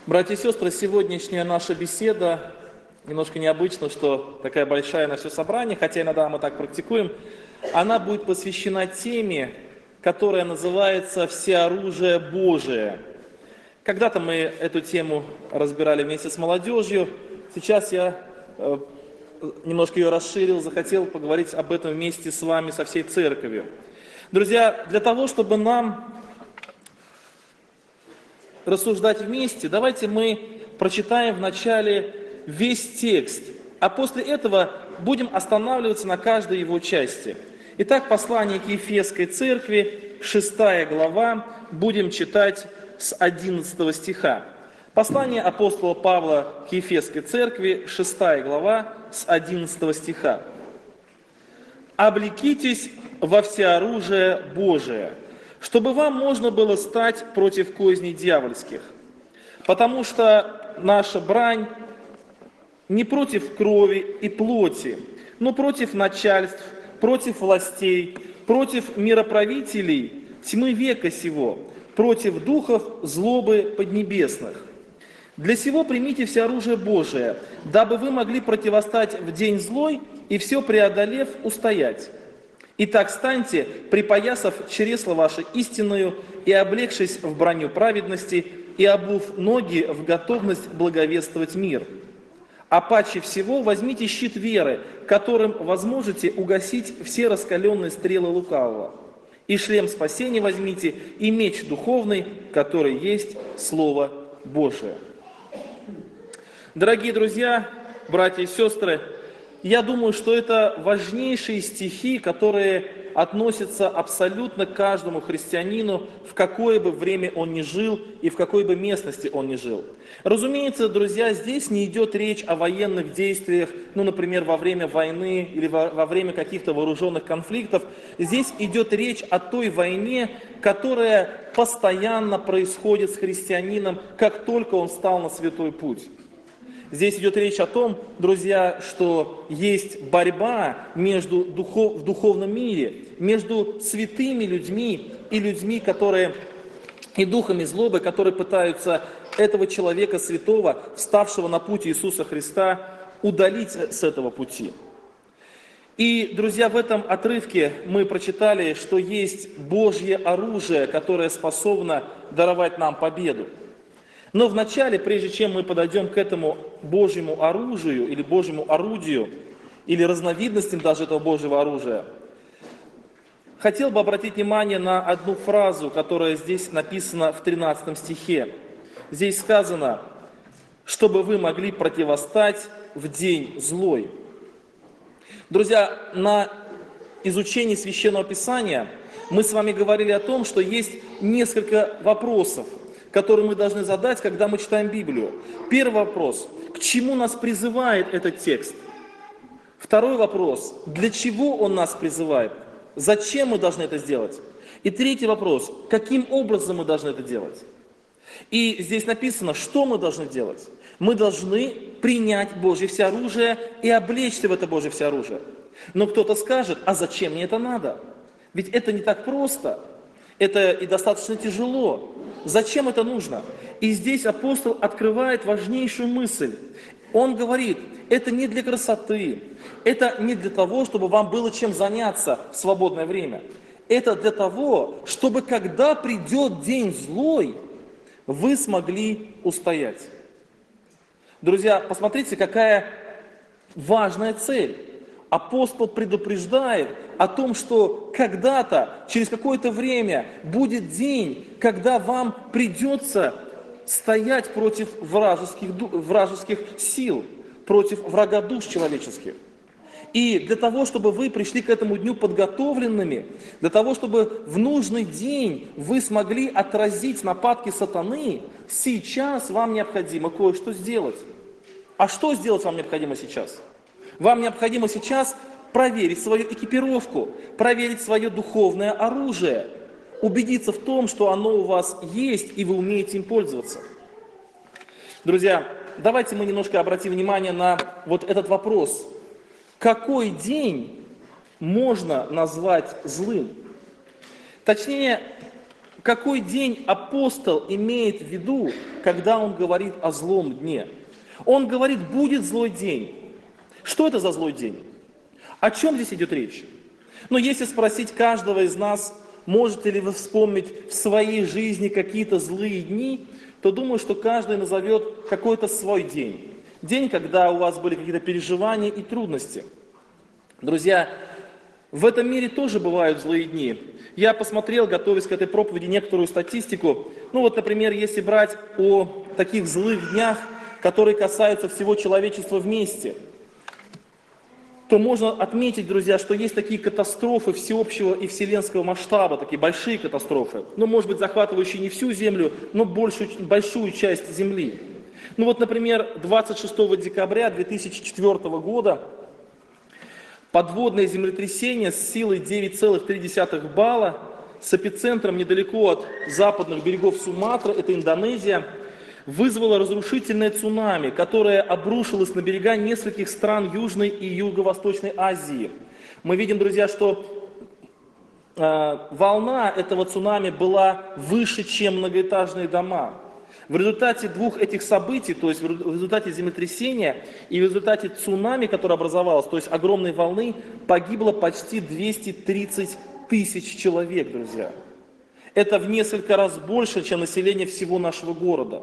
Братья и сестры, сегодняшняя наша беседа немножко необычно, что такая большая на все собрание, хотя иногда мы так практикуем. Она будет посвящена теме, которая называется «Всеоружие Божие». Когда-то мы эту тему разбирали вместе с молодежью. Сейчас я немножко ее расширил, захотел поговорить об этом вместе с вами, со всей церковью. Друзья, для того, чтобы нам рассуждать вместе, давайте мы прочитаем вначале весь текст, а после этого будем останавливаться на каждой его части. Итак, послание к Ефесской церкви, 6 глава, будем читать с 11 стиха. Послание апостола Павла к Ефесской церкви, 6 глава, с 11 стиха. «Облекитесь во всеоружие Божие, чтобы вам можно было стать против козней дьявольских. Потому что наша брань не против крови и плоти, но против начальств, против властей, против мироправителей тьмы века сего, против духов злобы поднебесных. Для сего примите всеоружие Божие, дабы вы могли противостать в день злой и все преодолев устоять. Итак, станьте, припоясав чресла ваши истинную и облегшись в броню праведности и обув ноги в готовность благовествовать мир. А паче всего возьмите щит веры, которым возможете угасить все раскаленные стрелы лукавого. И шлем спасения возьмите, и меч духовный, который есть Слово Божие». Дорогие друзья, братья и сестры, я думаю, что это важнейшие стихи, которые относятся абсолютно к каждому христианину, в какое бы время он ни жил и в какой бы местности он ни жил. Разумеется, друзья, здесь не идет речь о военных действиях, например, во время войны или во время каких-то вооруженных конфликтов. Здесь идет речь о той войне, которая постоянно происходит с христианином, как только он стал на святой путь. Здесь идет речь о том, друзья, что есть борьба в духовном мире, между святыми людьми и людьми, и духами злобы, которые пытаются этого человека святого, вставшего на путь Иисуса Христа, удалить с этого пути. И, друзья, в этом отрывке мы прочитали, что есть Божье оружие, которое способно даровать нам победу. Но вначале, прежде чем мы подойдем к этому Божьему оружию, или Божьему орудию, или разновидностям даже этого Божьего оружия, хотел бы обратить внимание на одну фразу, которая здесь написана в 13 стихе. Здесь сказано, чтобы вы могли противостать в день злой. Друзья, на изучении Священного Писания мы с вами говорили о том, что есть несколько вопросов, которые мы должны задать, когда мы читаем Библию. Первый вопрос, к чему нас призывает этот текст? Второй вопрос, для чего он нас призывает? Зачем мы должны это сделать? И третий вопрос, каким образом мы должны это делать? И здесь написано, что мы должны делать. Мы должны принять Божье всеоружие и облечься в это Божье всеоружие. Но кто-то скажет, а зачем мне это надо? Ведь это не так просто. Это и достаточно тяжело. Зачем это нужно? И здесь апостол открывает важнейшую мысль. Он говорит, это не для красоты, это не для того, чтобы вам было чем заняться в свободное время. Это для того, чтобы когда придет день злой, вы смогли устоять. Друзья, посмотрите, какая важная цель. Апостол предупреждает о том, что когда-то, через какое-то время, будет день, когда вам придется стоять против вражеских сил, против врага душ человеческих. И для того, чтобы вы пришли к этому дню подготовленными, для того, чтобы в нужный день вы смогли отразить нападки сатаны, сейчас вам необходимо кое-что сделать. А что сделать вам необходимо сейчас? Вам необходимо сейчас проверить свою экипировку, проверить свое духовное оружие, убедиться в том, что оно у вас есть и вы умеете им пользоваться. Друзья, давайте мы немножко обратим внимание на вот этот вопрос. Какой день можно назвать злым? Точнее, Какой день апостол имеет в виду, когда он говорит о злом дне? Он говорит, будет злой день. Что это за злой день? О чем здесь идет речь? Но если спросить каждого из нас, можете ли вы вспомнить в своей жизни какие-то злые дни, то думаю, что каждый назовет какой-то свой день. День, когда у вас были какие-то переживания и трудности. Друзья, в этом мире тоже бывают злые дни. Я посмотрел, готовясь к этой проповеди, некоторую статистику. Ну вот, например, если брать о таких злых днях, которые касаются всего человечества вместе, то можно отметить, друзья, что есть такие катастрофы всеобщего и вселенского масштаба, такие большие катастрофы. Ну, может быть, захватывающие не всю Землю, но большую часть Земли. Ну вот, например, 26 декабря 2004 года подводное землетрясение с силой 9,3 балла с эпицентром недалеко от западных берегов Суматры, это Индонезия, вызвало разрушительное цунами, которое обрушилось на берега нескольких стран Южной и Юго-Восточной Азии. Мы видим, друзья, что волна этого цунами была выше, чем многоэтажные дома. В результате двух этих событий, то есть в результате землетрясения и в результате цунами, которое образовалось, то есть огромной волны, погибло почти 230 тысяч человек, друзья. Это в несколько раз больше, чем население всего нашего города.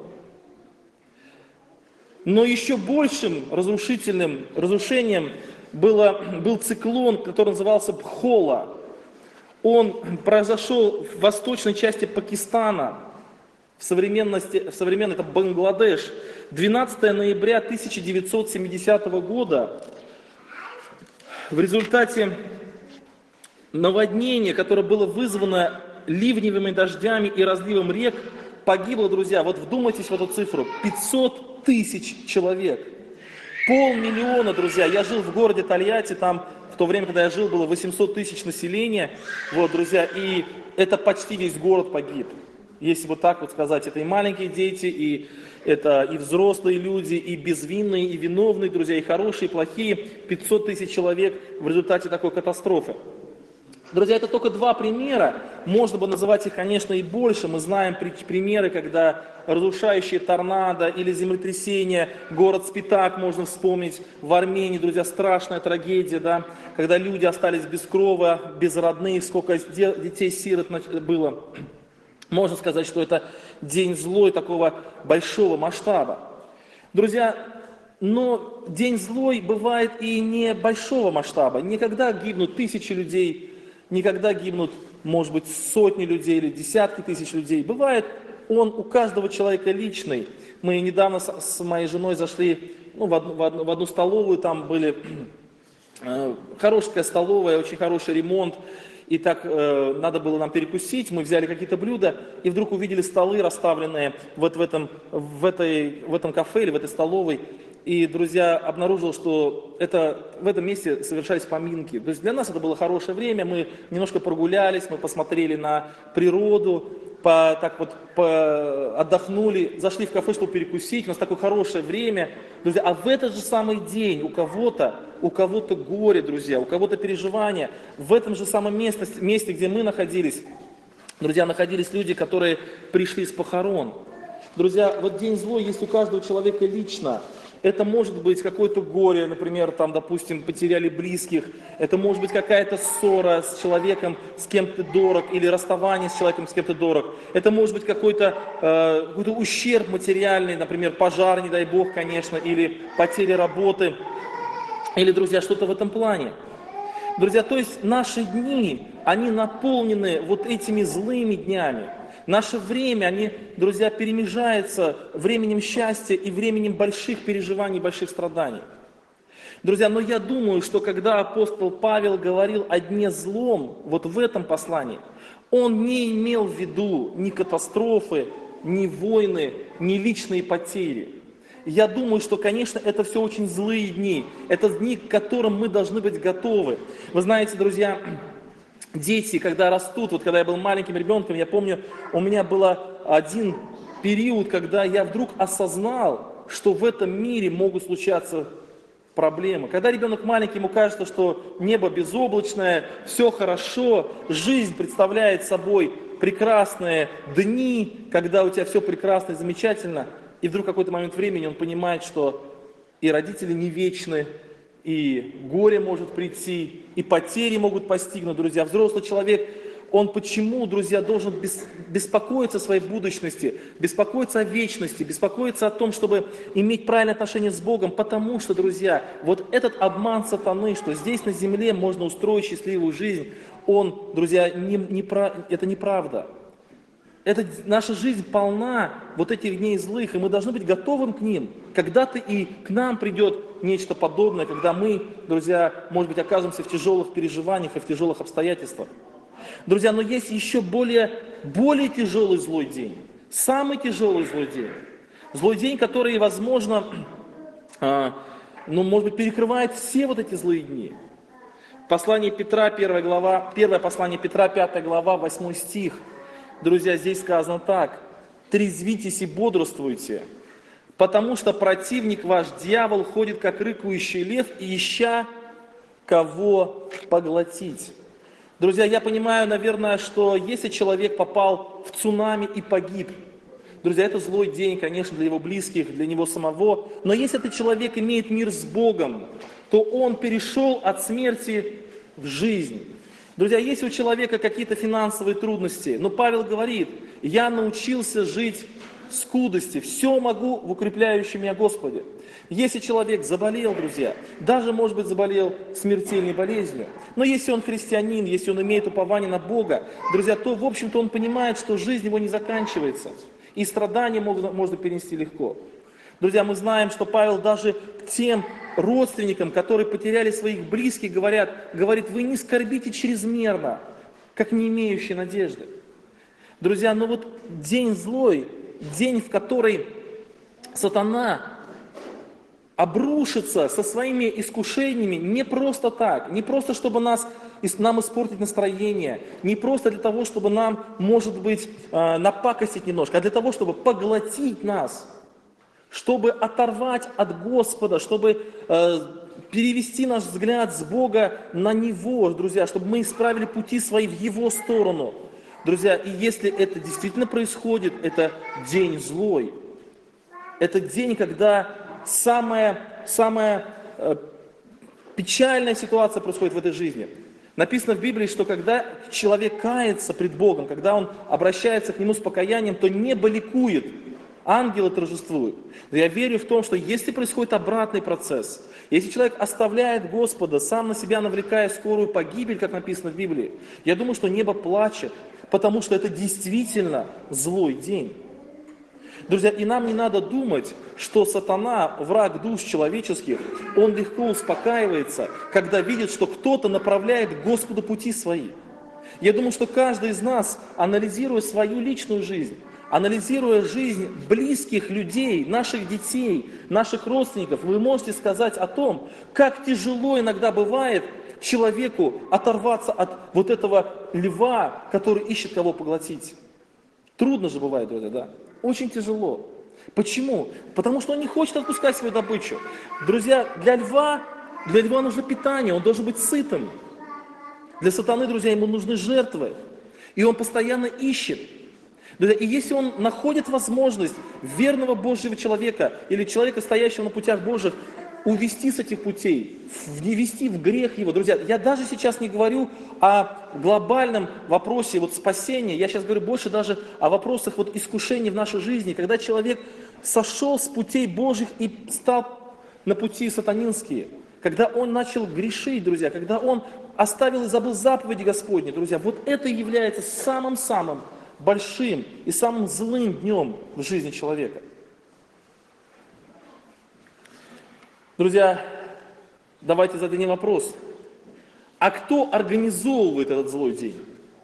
Но еще большим разрушением был циклон, который назывался Бхола. Он произошел в восточной части Пакистана, в современной это Бангладеш. 12 ноября 1970 года в результате наводнения, которое было вызвано ливневыми дождями и разливом рек, погибло, друзья, вот вдумайтесь в эту цифру, 500 тысяч человек. 500 000, друзья. Я жил в городе Тольятти, там в то время, когда я жил, было 800 тысяч населения. Вот, друзья, и это почти весь город погиб. Если вот так вот сказать, это и маленькие дети, и это и взрослые люди, и безвинные, и виновные, друзья, и хорошие, и плохие. 500 тысяч человек в результате такой катастрофы. Друзья, это только два примера, можно бы называть их, конечно, и больше. Мы знаем примеры, когда разрушающие торнадо или землетрясение, город Спитак можно вспомнить, в Армении, друзья, страшная трагедия, да, когда люди остались без крова, без родных, сколько детей-сирот было. Можно сказать, что это день злой такого большого масштаба. Друзья, но день злой бывает и не большого масштаба. Никогда гибнут тысячи людей, никогда гибнут, может быть, сотни людей или десятки тысяч людей. Бывает он у каждого человека личный. Мы недавно с моей женой зашли в одну столовую, там были хорошая столовая, очень хороший ремонт. И так надо было нам перекусить, мы взяли какие-то блюда, и вдруг увидели столы, расставленные вот в этом кафе или в этой столовой. И, друзья, обнаружил, что в этом месте совершались поминки. То есть для нас это было хорошее время, мы немножко прогулялись, мы посмотрели на природу, отдохнули, зашли в кафе, чтобы перекусить, у нас такое хорошее время. Друзья, а в этот же самый день у кого-то горе, друзья, у кого-то переживания. В этом же самом месте, где мы находились, друзья, находились люди, которые пришли с похорон. Друзья, вот день злой есть у каждого человека лично. Это может быть какое-то горе, например, там, допустим, потеряли близких. Это может быть какая-то ссора с человеком, с кем ты дорог, или расставание с человеком, с кем ты дорог. Это может быть какой-то ущерб материальный, например, пожар, не дай бог, конечно, или потеря работы, или, друзья, что-то в этом плане. Друзья, то есть наши дни, они наполнены вот этими злыми днями. Наше время, они, друзья, перемежаются временем счастья и временем больших переживаний, больших страданий. Друзья, но я думаю, что когда апостол Павел говорил о дне злом, вот в этом послании, он не имел в виду ни катастрофы, ни войны, ни личные потери. Я думаю, что, конечно, это все очень злые дни. Это дни, к которым мы должны быть готовы. Вы знаете, друзья, дети, когда растут, вот когда я был маленьким ребенком, я помню, у меня был один период, когда я вдруг осознал, что в этом мире могут случаться проблемы. Когда ребенок маленький, ему кажется, что небо безоблачное, все хорошо, жизнь представляет собой прекрасные дни, когда у тебя все прекрасно и замечательно, и вдруг в какой-то момент времени он понимает, что и родители не вечны, и горе может прийти, и потери могут постигнуть, друзья. Взрослый человек, он почему, друзья, должен беспокоиться о своей будущности, беспокоиться о вечности, беспокоиться о том, чтобы иметь правильное отношение с Богом, потому что, друзья, вот этот обман сатаны, что здесь на земле можно устроить счастливую жизнь, он, друзья, это неправда. Наша жизнь полна вот этих дней злых, и мы должны быть готовым к ним. Когда-то и к нам придет нечто подобное, когда мы, друзья, может быть, окажемся в тяжелых переживаниях и в тяжелых обстоятельствах. Друзья, но есть еще более тяжелый злой день. Самый тяжелый злой день. Злой день, который, возможно, может быть, перекрывает все вот эти злые дни. Послание Петра, 1 послание Петра, 5 глава, 8 стих. Друзья, здесь сказано так: «Трезвитесь и бодрствуйте, потому что противник ваш, дьявол, ходит, как рыкающий лев, ища кого поглотить». Друзья, я понимаю, наверное, что если человек попал в цунами и погиб, друзья, это злой день, конечно, для его близких, для него самого, но если этот человек имеет мир с Богом, то он перешел от смерти в жизнь. Друзья, есть у человека какие-то финансовые трудности, но Павел говорит: «Я научился жить в скудости, все могу в укрепляющем меня Господе». Если человек заболел, друзья, даже, может быть, заболел смертельной болезнью, но если он христианин, если он имеет упование на Бога, друзья, то, в общем-то, он понимает, что жизнь его не заканчивается, и страдания можно перенести легко. Друзья, мы знаем, что Павел даже к тем родственникам, которые потеряли своих близких, говорит: «Вы не скорбите чрезмерно, как не имеющие надежды». Друзья, но вот день злой, день, в который сатана обрушится со своими искушениями не просто так, не просто чтобы нам испортить настроение, не просто для того, чтобы нам, может быть, напакостить немножко, а для того, чтобы поглотить нас, чтобы оторвать от Господа, чтобы перевести наш взгляд с Бога на Него, друзья, чтобы мы исправили пути свои в Его сторону. Друзья, и если это действительно происходит, это день злой. Это день, когда самая печальная ситуация происходит в этой жизни. Написано в Библии, что когда человек кается пред Богом, когда он обращается к Нему с покаянием, то небо ликует, ангелы торжествуют. Но я верю в том, что если происходит обратный процесс, если человек оставляет Господа, сам на себя навлекая скорую погибель, как написано в Библии, я думаю, что небо плачет, потому что это действительно злой день. Друзья, и нам не надо думать, что сатана, враг душ человеческих, он легко успокаивается, когда видит, что кто-то направляет к Господу пути свои. Я думаю, что каждый из нас, анализируя свою личную жизнь, анализируя жизнь близких людей, наших детей, наших родственников, вы можете сказать о том, как тяжело иногда бывает человеку оторваться от вот этого льва, который ищет кого поглотить. Трудно же бывает, друзья, да? Очень тяжело. Почему? Потому что он не хочет отпускать свою добычу. Друзья, для льва нужно питание, он должен быть сытым. Для сатаны, друзья, ему нужны жертвы. И он постоянно ищет. Друзья, и если он находит возможность верного Божьего человека или человека, стоящего на путях Божьих, увести с этих путей, не вести в грех его. Друзья, я даже сейчас не говорю о глобальном вопросе спасения, я сейчас говорю больше даже о вопросах искушений в нашей жизни, когда человек сошел с путей Божьих и стал на пути сатанинские, когда он начал грешить, друзья, когда он оставил и забыл заповеди Господни, друзья, вот это является самым-самым большим и самым злым днем в жизни человека. Друзья, давайте зададим вопрос. А кто организовывает этот злой день?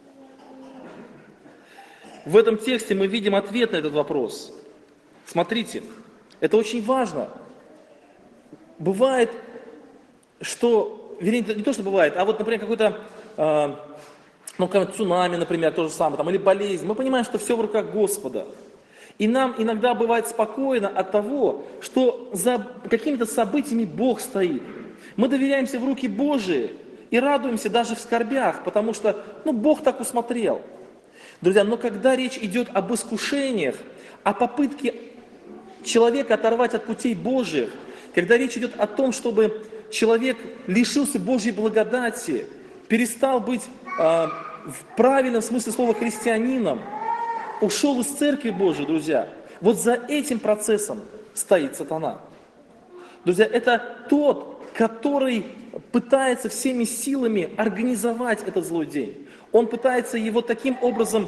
В этом тексте мы видим ответ на этот вопрос. Смотрите, это очень важно. Бывает, что, вернее, не то, что бывает, а например, какой-то цунами, например, то же самое, или болезнь. Мы понимаем, что все в руках Господа. И нам иногда бывает спокойно от того, что за какими-то событиями Бог стоит. Мы доверяемся в руки Божии и радуемся даже в скорбях, потому что Бог так усмотрел. Друзья, но когда речь идет об искушениях, о попытке человека оторвать от путей Божьих, когда речь идет о том, чтобы человек лишился Божьей благодати, перестал быть в правильном смысле слова христианином, ушел из Церкви Божией, друзья, вот за этим процессом стоит сатана. Друзья, это тот, который пытается всеми силами организовать этот злой день. Он пытается его таким образом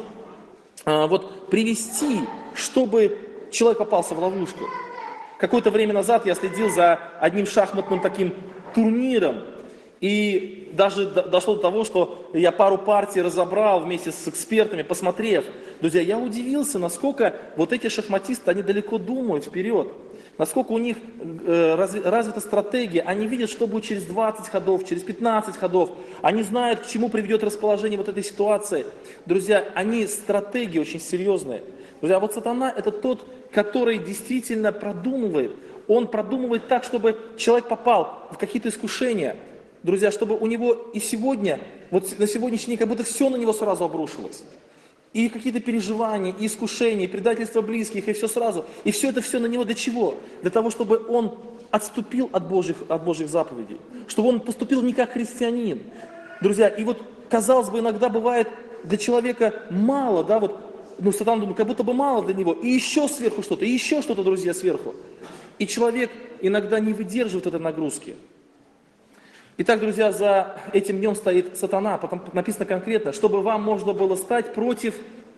привести, чтобы человек попался в ловушку. Какое-то время назад я следил за одним шахматным таким турниром, и даже дошло до того, что я пару партий разобрал вместе с экспертами, посмотрев. Друзья, я удивился, насколько вот эти шахматисты, они далеко думают вперед. Насколько у них развита стратегия. Они видят, что будет через 20 ходов, через 15 ходов. Они знают, к чему приведет расположение вот этой ситуации. Друзья, они стратегии очень серьезные. Друзья, вот сатана это тот, который действительно продумывает. Он продумывает так, чтобы человек попал в какие-то искушения. Друзья, чтобы у него и сегодня, вот на сегодняшний день, как будто все на него сразу обрушилось. И какие-то переживания, и искушения, и предательство близких, и все сразу. И все это все на него для чего? Для того, чтобы он отступил от Божьих заповедей. Чтобы он поступил не как христианин. Друзья, и вот, казалось бы, иногда бывает для человека мало, да, вот, сатана думает, как будто бы мало для него. И еще сверху что-то, и еще что-то, друзья, сверху. И человек иногда не выдерживает этой нагрузки. Итак, друзья, за этим днем стоит сатана, потом написано конкретно, чтобы вам можно было стать против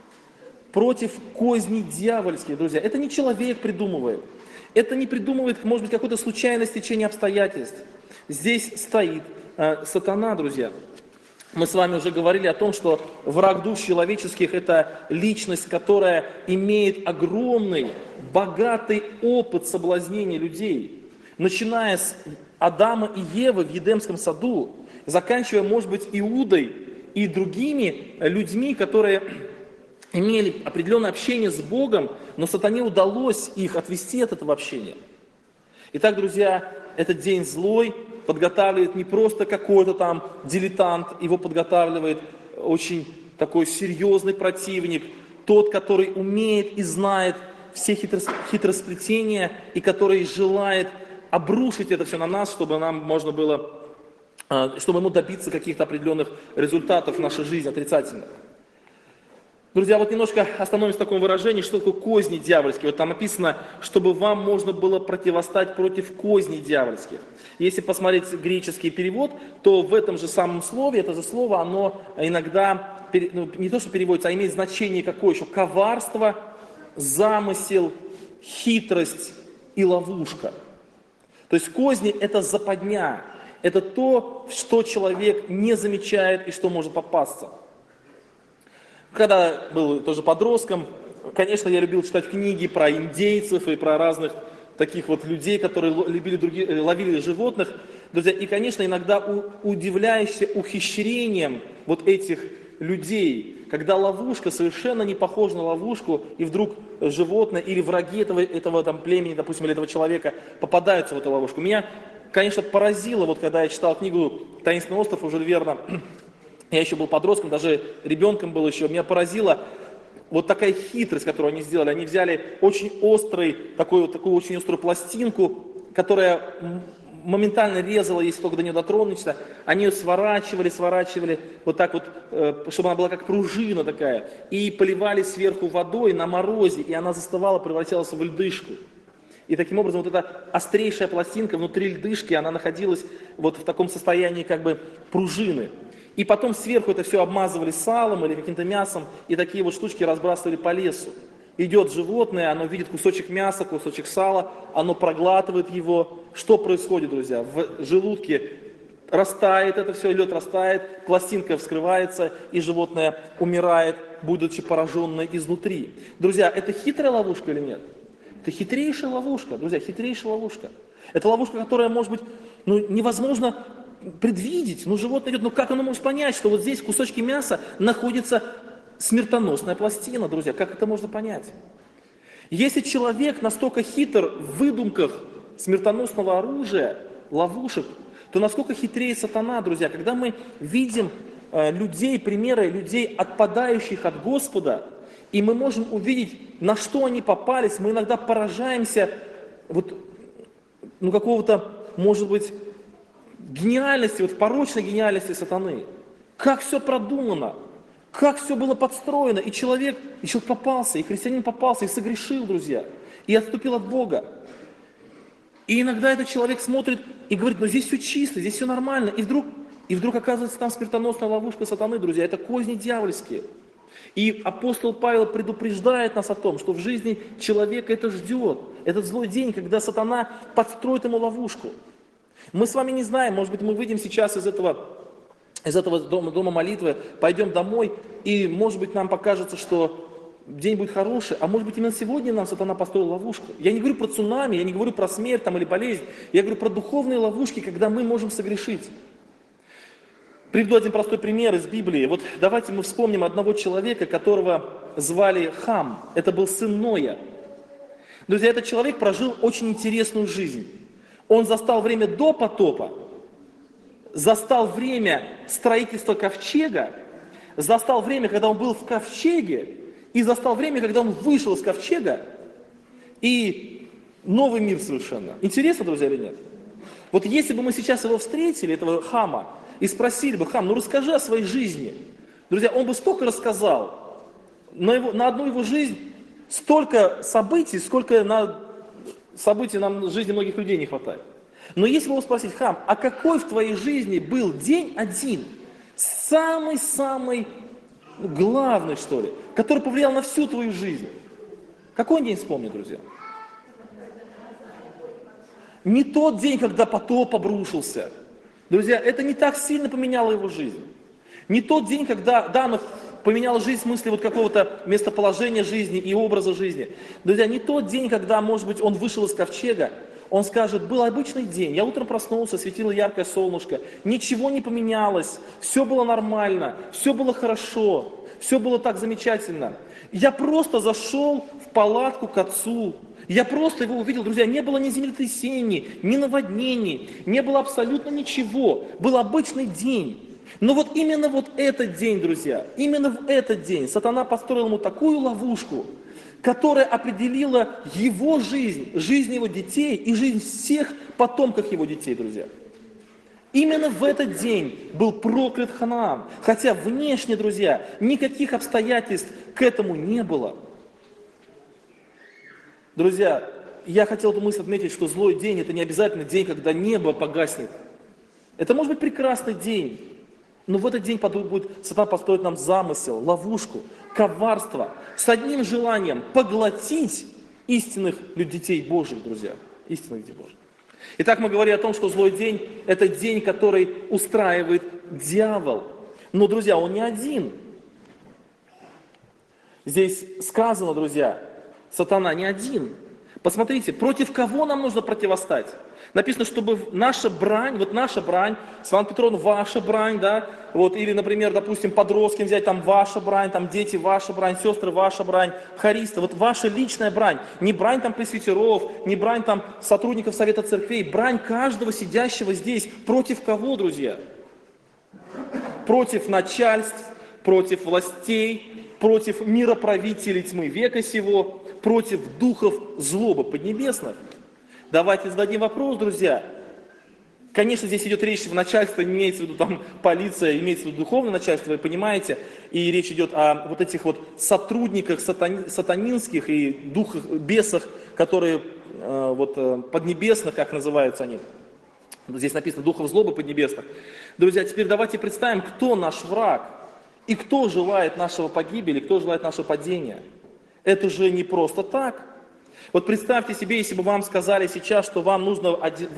козней дьявольских, друзья. Это не человек придумывает, это не придумывает, может быть, какое-то случайное стечение обстоятельств. Здесь стоит сатана, друзья. Мы с вами уже говорили о том, что враг душ человеческих – это личность, которая имеет огромный, богатый опыт соблазнения людей. Начиная с Адама и Евы в Едемском саду, заканчивая, может быть, Иудой и другими людьми, которые имели определенное общение с Богом, но сатане удалось их отвести от этого общения. Итак, друзья, этот день злой подготавливает не просто какой-то там дилетант, его подготавливает очень такой серьезный противник, тот, который умеет и знает все хитросплетения и который желает обрушить это все на нас, чтобы нам можно было, чтобы ему добиться каких-то определенных результатов в нашей жизни отрицательных. Друзья, вот немножко остановимся в таком выражении, что такое козни дьявольские. Вот там написано, чтобы вам можно было противостать против козней дьявольских. Если посмотреть греческий перевод, то в этом же самом слове, это же слово, оно иногда, не то что переводится, а имеет значение какое еще? Коварство, замысел, хитрость и ловушка. То есть козни – это западня, это то, что человек не замечает и что может попасться. Когда был тоже подростком, конечно, я любил читать книги про индейцев и про разных таких вот людей, которые ловили животных. Друзья, и, конечно, иногда удивляешься ухищрением вот этих людей, когда ловушка совершенно не похожа на ловушку, и вдруг животное или враги этого там племени, допустим, или этого человека попадаются в эту ловушку. Меня, конечно, поразило, вот когда я читал книгу «Таинственный остров» у Жюля Верна, я еще был подростком, даже ребенком был еще, меня поразила вот такая хитрость, которую они сделали. Они взяли очень такую очень острую пластинку, которая моментально резала, если только до нее дотронешься. Они ее сворачивали, вот так вот, чтобы она была как пружина такая. И поливали сверху водой на морозе, и она застывала, превращалась в льдышку. И таким образом вот эта острейшая пластинка внутри льдышки, она находилась вот в таком состоянии как бы пружины. И потом сверху это все обмазывали салом или каким-то мясом, и такие вот штучки разбрасывали по лесу. Идет животное, оно видит кусочек мяса, кусочек сала, оно проглатывает его. Что происходит, друзья? В желудке растает это все, лед растает, пластинка вскрывается, и животное умирает, будучи пораженное изнутри. Друзья, это хитрая ловушка или нет? Это хитрейшая ловушка, друзья, хитрейшая ловушка. Это ловушка, которая, может быть, невозможно предвидеть. Животное идет, как оно может понять, что вот здесь в кусочке мяса находится смертоносная пластина, друзья, как это можно понять? Если человек настолько хитр в выдумках смертоносного оружия, ловушек, то насколько хитрее сатана, друзья, когда мы видим людей, примеры людей, отпадающих от Господа, и мы можем увидеть, на что они попались. Мы иногда поражаемся какого-то, может быть, гениальности, порочной гениальности сатаны. Как все продумано, как все было подстроено, и человек попался, и христианин попался, и согрешил, друзья, и отступил от Бога. И иногда этот человек смотрит и говорит: ну здесь все чисто, здесь все нормально, и вдруг оказывается там смертоносная ловушка сатаны, друзья, это козни дьявольские. И апостол Павел предупреждает нас о том, что в жизни человека это ждет, этот злой день, когда сатана подстроит ему ловушку. Мы с вами не знаем, может быть, мы выйдем сейчас из этого дома молитвы, пойдем домой, и, может быть, нам покажется, что день будет хороший, а может быть, именно сегодня нам сатана построил ловушку. Я не говорю про цунами, я не говорю про смерть или болезнь, я говорю про духовные ловушки, когда мы можем согрешить. Приведу один простой пример из Библии. Давайте мы вспомним одного человека, которого звали Хам. Это был сын Ноя. Друзья, этот человек прожил очень интересную жизнь. Он застал время до потопа, застал время строительства ковчега, застал время, когда он был в ковчеге, и застал время, когда он вышел из ковчега, и новый мир совершенно. Интересно, друзья, или нет? Если бы мы сейчас его встретили, этого Хама, и спросили бы: Хам, расскажи о своей жизни. Друзья, он бы столько рассказал. На одну его жизнь столько событий, сколько на событий нам в жизни многих людей не хватает. Но если его спросить: Хам, а какой в твоей жизни был день один, самый-самый главный, что ли, который повлиял на всю твою жизнь? Какой день вспомни, друзья? Не тот день, когда потоп обрушился. Друзья, это не так сильно поменяло его жизнь. Не тот день, когда, оно поменяло жизнь в смысле какого-то местоположения жизни и образа жизни. Друзья, не тот день, когда, может быть, он вышел из ковчега, он скажет: был обычный день, я утром проснулся, светило яркое солнышко, ничего не поменялось, все было нормально, все было хорошо, все было так замечательно. Я просто зашел в палатку к отцу, я просто его увидел, друзья, не было ни землетрясений, ни наводнений, не было абсолютно ничего, был обычный день. Но именно этот день, друзья, именно в этот день сатана построил ему такую ловушку, которая определила его жизнь, жизнь его детей и жизнь всех потомков его детей, друзья. Именно в этот день был проклят Ханаан, хотя внешне, друзья, никаких обстоятельств к этому не было. Друзья, я хотел эту мысль отметить, что злой день – это не обязательно день, когда небо погаснет. Это может быть прекрасный день, но в этот день сатана построит нам замысел, ловушку, коварство, с одним желанием поглотить истинных детей Божьих, друзья, истинных детей Божьих. Итак, мы говорили о том, что злой день – это день, который устраивает дьявол. Но, друзья, он не один. Здесь сказано, друзья, сатана не один. Посмотрите, против кого нам нужно противостать? Написано, чтобы наша брань, Сван Петровна, ваша брань, да, или, например, допустим, подростки взять, там ваша брань, там дети, ваша брань, сестры, ваша брань, хористы, ваша личная брань, не брань там пресвитеров, не брань там сотрудников Совета Церквей, брань каждого сидящего здесь. Против кого, друзья? Против начальств, против властей, против мироправителей тьмы века сего, против духов злобы поднебесных. Давайте зададим вопрос, друзья. Конечно, здесь идет речь в начальстве, не имеется в виду там полиция, имеется в виду духовное начальство, вы понимаете, и речь идет о этих сотрудниках сатанинских и духах, бесах, которые поднебесных, как называются они. Здесь написано духов злобы поднебесных. Друзья, теперь давайте представим, кто наш враг и кто желает нашего погибели, кто желает нашего падения. Это же не просто так. Представьте себе, если бы вам сказали сейчас, что вам нужно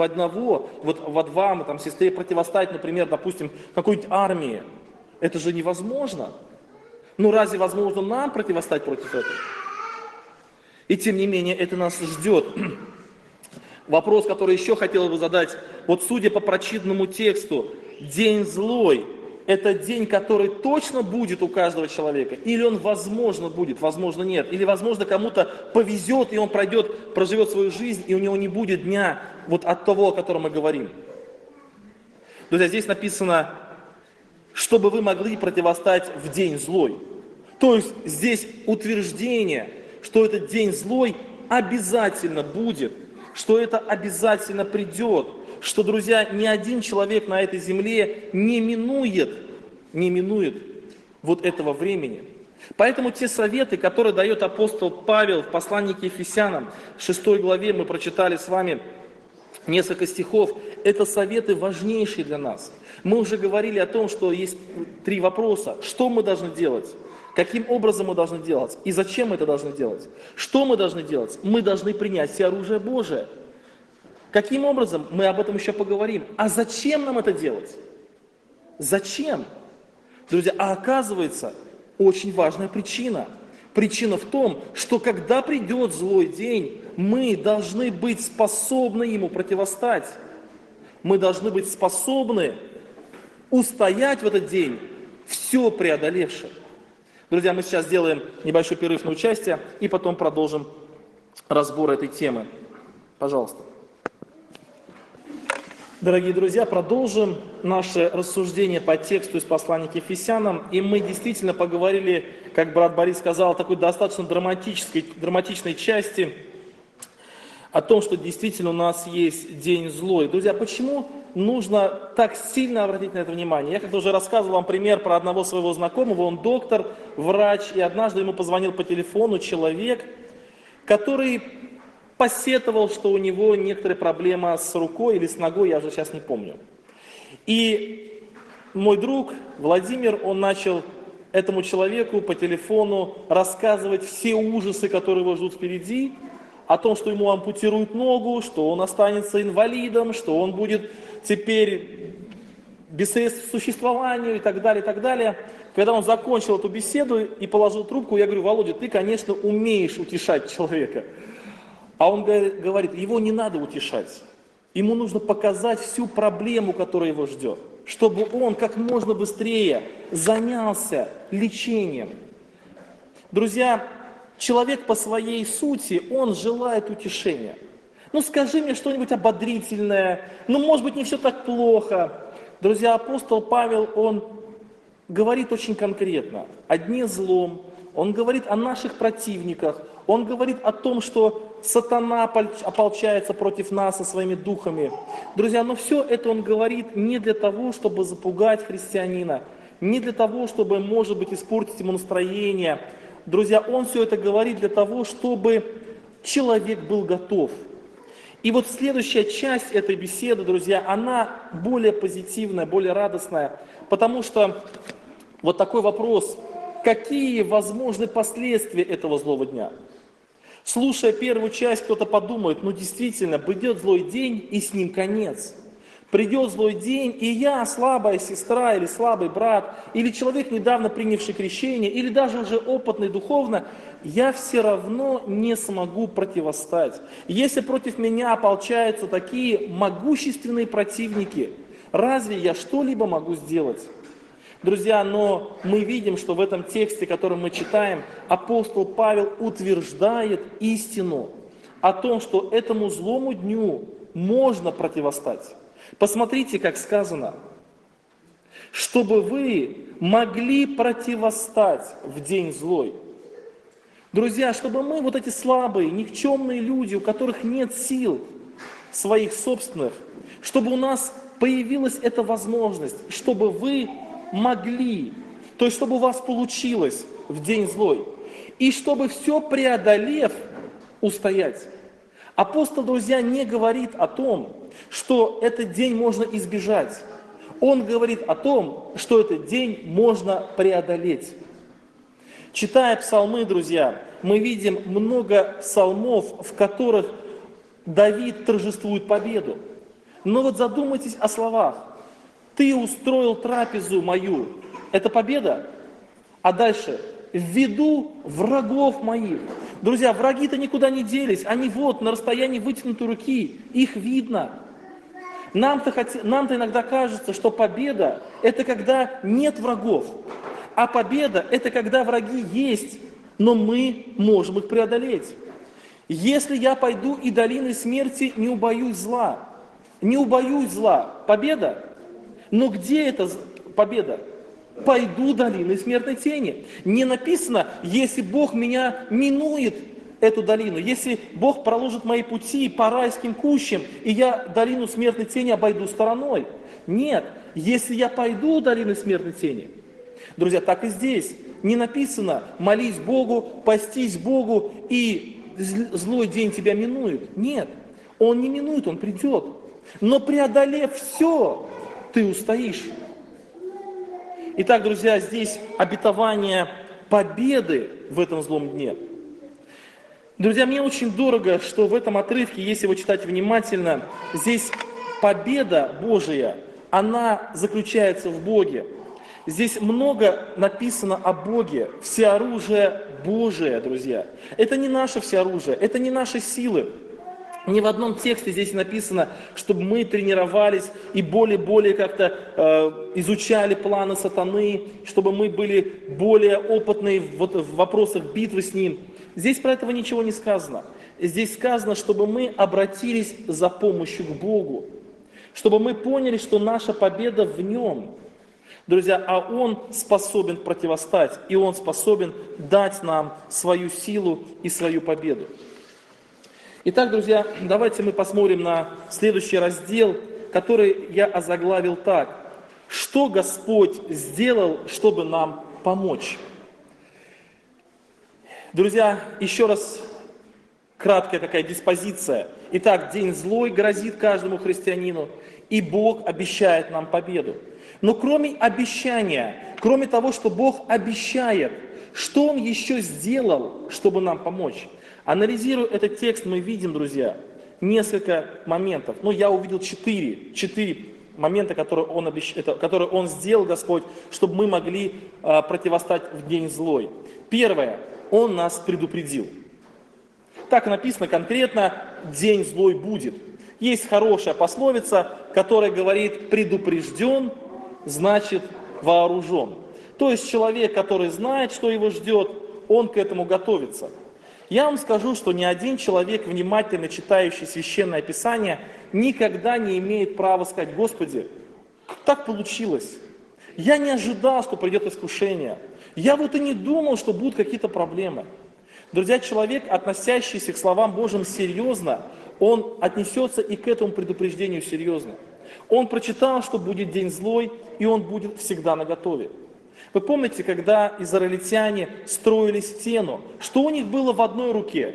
вам, сестре противостоять, например, допустим, какой-нибудь армии. Это же невозможно. Разве возможно нам противостоять против этого? И тем не менее, это нас ждет. Вопрос, который еще хотел бы задать. Судя по прочитанному тексту, день злой. Это день, который точно будет у каждого человека? Или он, возможно, будет, возможно, нет? Или, возможно, кому-то повезет, и он проживет свою жизнь, и у него не будет дня от того, о котором мы говорим? Друзья, здесь написано, чтобы вы могли противостать в день злой. То есть здесь утверждение, что этот день злой обязательно будет, что это обязательно придет, что, друзья, ни один человек на этой земле не минует вот этого времени. Поэтому те советы, которые дает апостол Павел в послании к Ефесянам, в 6 главе мы прочитали с вами несколько стихов, это советы важнейшие для нас. Мы уже говорили о том, что есть 3 вопроса. Что мы должны делать? Каким образом мы должны делать? И зачем мы это должны делать? Что мы должны делать? Мы должны принять все оружие Божие. Каким образом? Мы об этом еще поговорим. А зачем нам это делать? Зачем? Друзья, а оказывается, очень важная причина. Причина в том, что когда придет злой день, мы должны быть способны ему противостать. Мы должны быть способны устоять в этот день, все преодолевши. Друзья, мы сейчас сделаем небольшой перерыв на участие и потом продолжим разбор этой темы. Пожалуйста. Дорогие друзья, продолжим наше рассуждение по тексту из послания к Ефесянам. И мы действительно поговорили, как брат Борис сказал, о такой достаточно драматичной части, о том, что действительно у нас есть день злой. Друзья, почему нужно так сильно обратить на это внимание? Я как-то уже рассказывал вам пример про одного своего знакомого, он доктор, врач, и однажды ему позвонил по телефону человек, который посетовал, что у него некоторые проблемы с рукой или с ногой, я уже сейчас не помню. И мой друг Владимир, он начал этому человеку по телефону рассказывать все ужасы, которые его ждут впереди, о том, что ему ампутируют ногу, что он останется инвалидом, что он будет теперь без средств к существованию и так далее, и так далее. Когда он закончил эту беседу и положил трубку, я говорю: Володя, ты, конечно, умеешь утешать человека. А он говорит, его не надо утешать. Ему нужно показать всю проблему, которая его ждет, чтобы он как можно быстрее занялся лечением. Друзья, человек по своей сути, он желает утешения. Ну скажи мне что-нибудь ободрительное, ну может быть не все так плохо. Друзья, апостол Павел, он говорит очень конкретно о дне злом, он говорит о наших противниках, он говорит о том, что сатана ополчается против нас со своими духами. Друзья, но все это он говорит не для того, чтобы запугать христианина, не для того, чтобы, может быть, испортить ему настроение. Друзья, он все это говорит для того, чтобы человек был готов. И вот следующая часть этой беседы, друзья, она более позитивная, более радостная, потому что вот такой вопрос: какие возможны последствия этого злого дня? Слушая первую часть, кто-то подумает, ну действительно, придет злой день и с ним конец. Придет злой день, и я, слабая сестра или слабый брат, или человек, недавно принявший крещение, или даже уже опытный духовно, я все равно не смогу противостать. Если против меня ополчаются такие могущественные противники, разве я что-либо могу сделать? Друзья, но мы видим, что в этом тексте, который мы читаем, апостол Павел утверждает истину о том, что этому злому дню можно противостать. Посмотрите, как сказано: чтобы вы могли противостать в день злой. Друзья, чтобы мы, вот эти слабые, никчемные люди, у которых нет сил своих собственных, чтобы у нас появилась эта возможность, чтобы вы могли, то есть чтобы у вас получилось в день злой, и чтобы все преодолев, устоять. Апостол, друзья, не говорит о том, что этот день можно избежать. Он говорит о том, что этот день можно преодолеть. Читая псалмы, друзья, мы видим много псалмов, в которых Давид торжествует победу. Но вот задумайтесь о словах. Ты устроил трапезу мою. Это победа. А дальше. Введу врагов моих. Друзья, враги-то никуда не делись. Они вот на расстоянии вытянутой руки. Их видно. Нам-то иногда кажется, что победа – это когда нет врагов. А победа – это когда враги есть, но мы можем их преодолеть. Если я пойду и долиной смерти, не убоюсь зла. Не убоюсь зла. Победа? Но где эта победа? пойду долиной смертной тени. Не написано, если Бог меня минует эту долину, если Бог проложит мои пути по райским кущам, и я долину смертной тени обойду стороной. Нет, если я пойду долиной смертной тени, друзья, так и здесь. Не написано, молись Богу, постись Богу, и злой день тебя минует. Нет, он не минует, он придет. Но преодолев все, ты устоишь. Итак, друзья, здесь обетование победы в этом злом дне. Друзья, мне очень дорого, что в этом отрывке, если его читать внимательно, здесь победа Божия, она заключается в Боге. Здесь много написано о Боге, всеоружие Божие, друзья. Это не наше всеоружие, это не наши силы. Ни в одном тексте здесь написано, чтобы мы тренировались и более как-то изучали планы сатаны, чтобы мы были более опытны в вопросах битвы с ним. Здесь про этого ничего не сказано. Здесь сказано, чтобы мы обратились за помощью к Богу, чтобы мы поняли, что наша победа в Нем. Друзья, а Он способен противостать, и Он способен дать нам свою силу и свою победу. Итак, друзья, давайте мы посмотрим на следующий раздел, который я озаглавил так. Что Господь сделал, чтобы нам помочь? Друзья, еще раз краткая такая диспозиция. Итак, день злой грозит каждому христианину, и Бог обещает нам победу. Но кроме обещания, кроме того, что Бог обещает, что Он еще сделал, чтобы нам помочь? Анализируя этот текст, мы видим, друзья, несколько моментов. Я увидел четыре момента, которые Он сделал, Господь, чтобы мы могли противостать в день злой. Первое, Он нас предупредил. Так написано конкретно, день злой будет. Есть хорошая пословица, которая говорит, предупрежден, значит вооружен. То есть человек, который знает, что его ждет, он к этому готовится. Я вам скажу, что ни один человек, внимательно читающий Священное Писание, никогда не имеет права сказать: Господи, так получилось. Я не ожидал, что придет искушение. Я и не думал, что будут какие-то проблемы. Друзья, человек, относящийся к словам Божьим серьезно, он отнесется и к этому предупреждению серьезно. Он прочитал, что будет день злой, и он будет всегда наготове. Вы помните, когда израильтяне строили стену, что у них было в одной руке?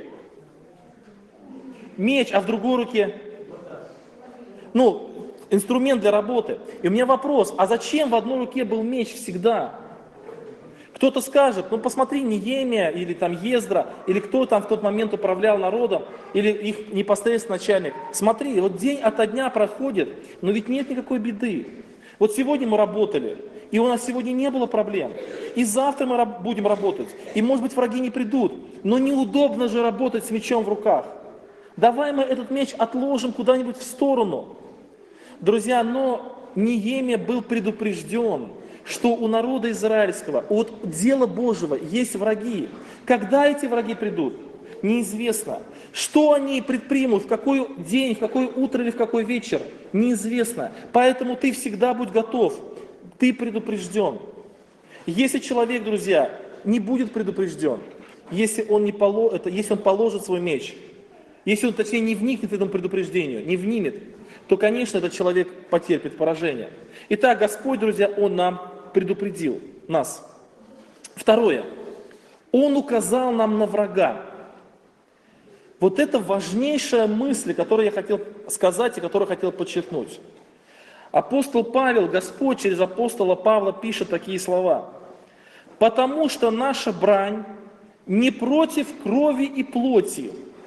Меч, а в другой руке? Инструмент для работы. И у меня вопрос, а зачем в одной руке был меч всегда? Кто-то скажет, посмотри, Неемия, или Ездра, или кто там в тот момент управлял народом, или их непосредственно начальник. Смотри, день ото дня проходит, но ведь нет никакой беды. Сегодня мы работали, и у нас сегодня не было проблем. И завтра мы будем работать, и может быть враги не придут, но неудобно же работать с мечом в руках. Давай мы этот меч отложим куда-нибудь в сторону. Друзья, но Неемия был предупрежден, что у народа израильского, от дела Божьего есть враги. Когда эти враги придут, неизвестно. Что они предпримут, в какой день, в какое утро или в какой вечер, неизвестно. Поэтому ты всегда будь готов, ты предупрежден. Если человек, друзья, не будет предупрежден, если он положит свой меч, если он, точнее, не вникнет в этому предупреждению, не внимет, то, конечно, этот человек потерпит поражение. Итак, Господь, друзья, Он нам предупредил нас. Второе. Он указал нам на врага. Это важнейшая мысль, которую я хотел сказать и которую хотел подчеркнуть. Апостол Павел, Господь через апостола Павла пишет такие слова. «Потому что наша брань не против крови и плоти,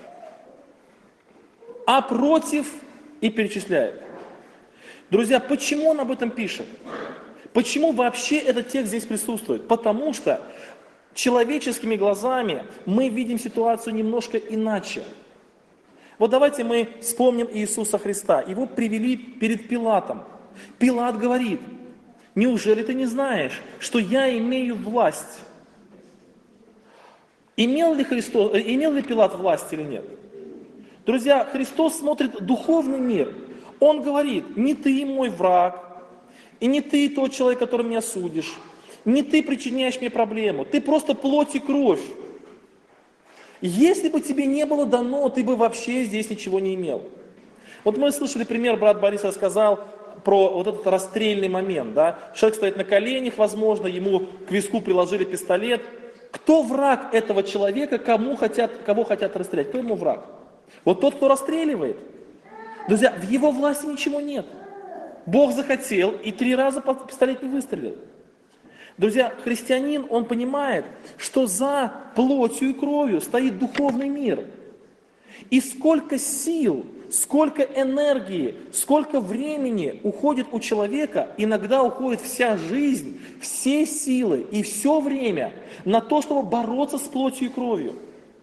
а против...» И перечисляет. Друзья, почему он об этом пишет? Почему вообще этот текст здесь присутствует? Потому что человеческими глазами мы видим ситуацию немножко иначе. Давайте мы вспомним Иисуса Христа. Его привели перед Пилатом. Пилат говорит: неужели ты не знаешь, что я имею власть? Имел ли Пилат власть или нет? Друзья, Христос смотрит духовный мир. Он говорит: не ты мой враг, и не ты тот человек, который меня судишь. Не ты причиняешь мне проблему, ты просто плоть и кровь. Если бы тебе не было дано, ты бы вообще здесь ничего не имел. Вот мы слышали пример, брат Борис рассказал про вот этот расстрельный момент. Да? Человек стоит на коленях, возможно, ему к виску приложили пистолет. Кто враг этого человека, кого хотят расстрелять? Кто ему враг? Вот тот, кто расстреливает. Друзья, в его власти ничего нет. Бог захотел и 3 раза пистолет не выстрелил. Друзья, христианин, он понимает, что за плотью и кровью стоит духовный мир. И сколько сил, сколько энергии, сколько времени уходит у человека, иногда уходит вся жизнь, все силы и все время на то, чтобы бороться с плотью и кровью.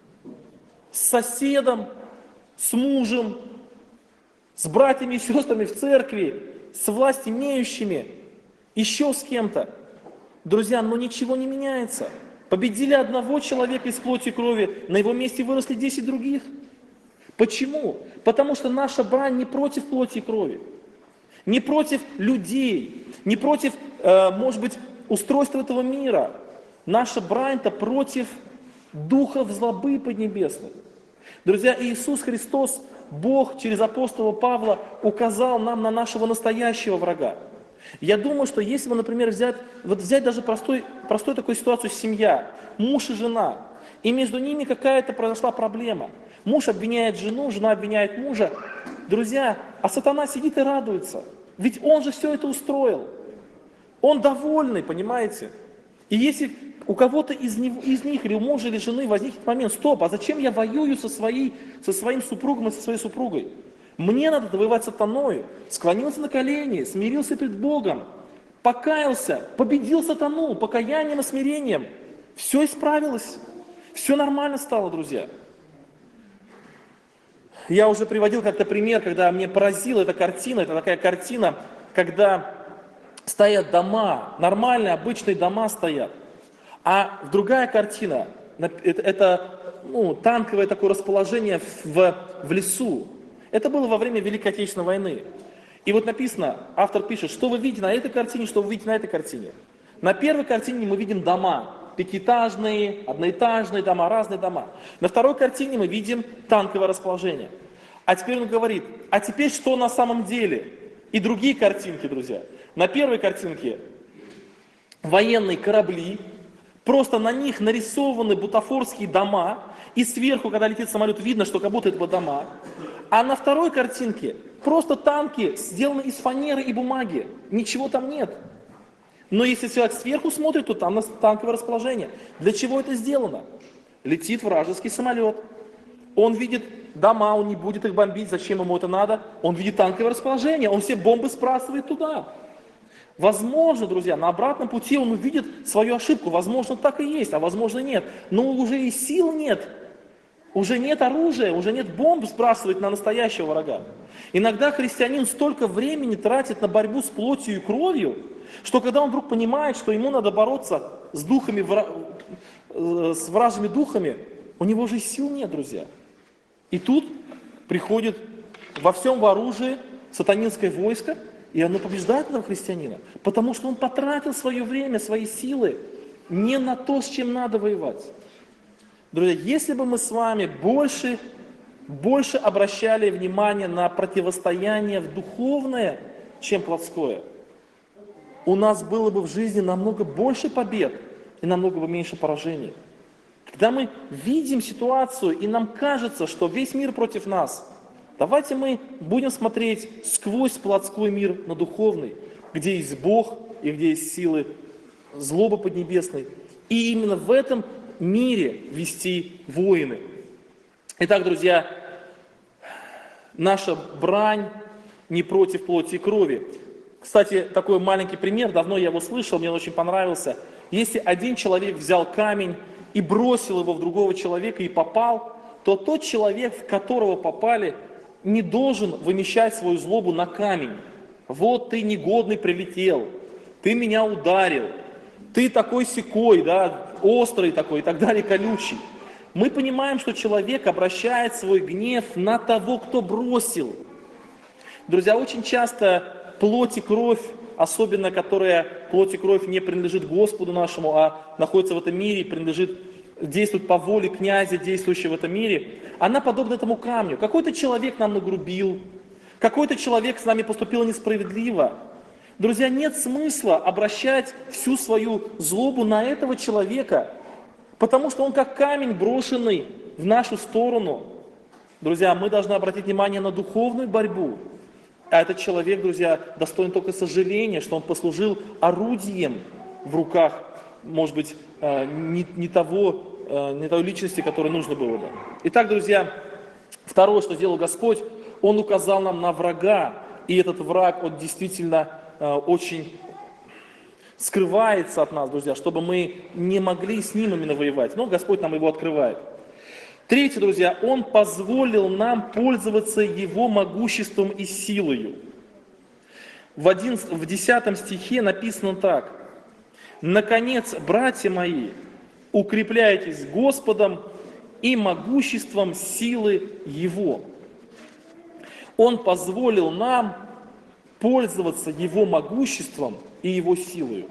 С соседом, с мужем, с братьями и сестрами в церкви, с властимеющими, еще с кем-то. Друзья, но ничего не меняется. Победили одного человека из плоти и крови, на его месте выросли 10 других. Почему? Потому что наша брань не против плоти и крови, не против людей, не против, может быть, устройства этого мира. Наша брань-то против духов злобы поднебесных. Друзья, Иисус Христос, Бог через апостола Павла указал нам на нашего настоящего врага. Я думаю, что если бы, например, взять даже простую такую ситуацию, семья, муж и жена, и между ними какая-то произошла проблема. Муж обвиняет жену, жена обвиняет мужа. Друзья, а сатана сидит и радуется. Ведь он же все это устроил. Он довольный, понимаете? И если у кого-то из них, или у мужа, или жены возникнет момент, стоп, а зачем я воюю со своим супругом и со своей супругой? Мне надо воевать с сатаною. Склонился на колени, смирился пред Богом, покаялся, победил сатану, покаянием и смирением. Все исправилось, все нормально стало, друзья. Я уже приводил как-то пример, когда меня поразила эта картина. Это такая картина, когда стоят дома, нормальные, обычные дома стоят. А другая картина, это танковое такое расположение в лесу. Это было во время Великой Отечественной войны. И вот написано, автор пишет, что вы видите на этой картине, что вы видите на этой картине. На первой картине мы видим дома, пятиэтажные, одноэтажные дома, разные дома. На второй картине мы видим танковое расположение. А теперь он говорит, а теперь что на самом деле? И другие картинки, друзья. На первой картинке военные корабли, просто на них нарисованы бутафорские дома, и сверху, когда летит самолет, видно, что как будто это дома. А на второй картинке просто танки сделаны из фанеры и бумаги. Ничего там нет. Но если человек сверху смотрит, то там танковое расположение. Для чего это сделано? Летит вражеский самолет. Он видит дома, он не будет их бомбить. Зачем ему это надо? Он видит танковое расположение. Он все бомбы сбрасывает туда. Возможно, друзья, на обратном пути он увидит свою ошибку. Возможно, так и есть, а возможно, нет. Но уже и сил нет. Уже нет оружия, уже нет бомб сбрасывать на настоящего врага. Иногда христианин столько времени тратит на борьбу с плотью и кровью, что когда он вдруг понимает, что ему надо бороться с духами, с вражьими духами, у него уже сил нет, друзья. И тут приходит во всем вооружии сатанинское войско, и оно побеждает этого христианина, потому что он потратил свое время, свои силы не на то, с чем надо воевать. Друзья, если бы мы с вами больше обращали внимание на противостояние в духовное, чем плотское, у нас было бы в жизни намного больше побед и намного бы меньше поражений. Когда мы видим ситуацию и нам кажется, что весь мир против нас, давайте мы будем смотреть сквозь плотской мир на духовный, где есть Бог и где есть силы злобы поднебесной. И именно в этом мире вести войны. Итак, друзья, наша брань не против плоти и крови. Кстати, такой маленький пример, давно я его слышал, мне он очень понравился. Если один человек взял камень и бросил его в другого человека и попал, то тот человек, в которого попали, не должен вымещать свою злобу на камень. Вот ты негодный прилетел, ты меня ударил, ты такой-сякой, да, острый такой и так далее, колючий. Мы понимаем, что человек обращает свой гнев на того, кто бросил. Друзья, очень часто плоть и кровь особенно которая плоть и кровь не принадлежит Господу нашему, а находится в этом мире, действует по воле князя, действующего в этом мире, она подобна этому камню. Какой-то человек нам нагрубил, какой-то человек с нами поступил несправедливо. Друзья, нет смысла обращать всю свою злобу на этого человека, потому что он как камень, брошенный в нашу сторону. Друзья, мы должны обратить внимание на духовную борьбу. А этот человек, друзья, достоин только сожаления, что он послужил орудием в руках, может быть, не той личности, которой нужно было бы. Итак, друзья, второе, что сделал Господь, Он указал нам на врага. И этот враг, он действительно очень скрывается от нас, друзья, чтобы мы не могли с ним именно воевать. Но Господь нам его открывает. Третье, друзья, Он позволил нам пользоваться Его могуществом и силою. В 10 стихе написано так. «Наконец, братья мои, укрепляйтесь Господом и могуществом силы Его». Он позволил нам пользоваться Его могуществом и Его силою.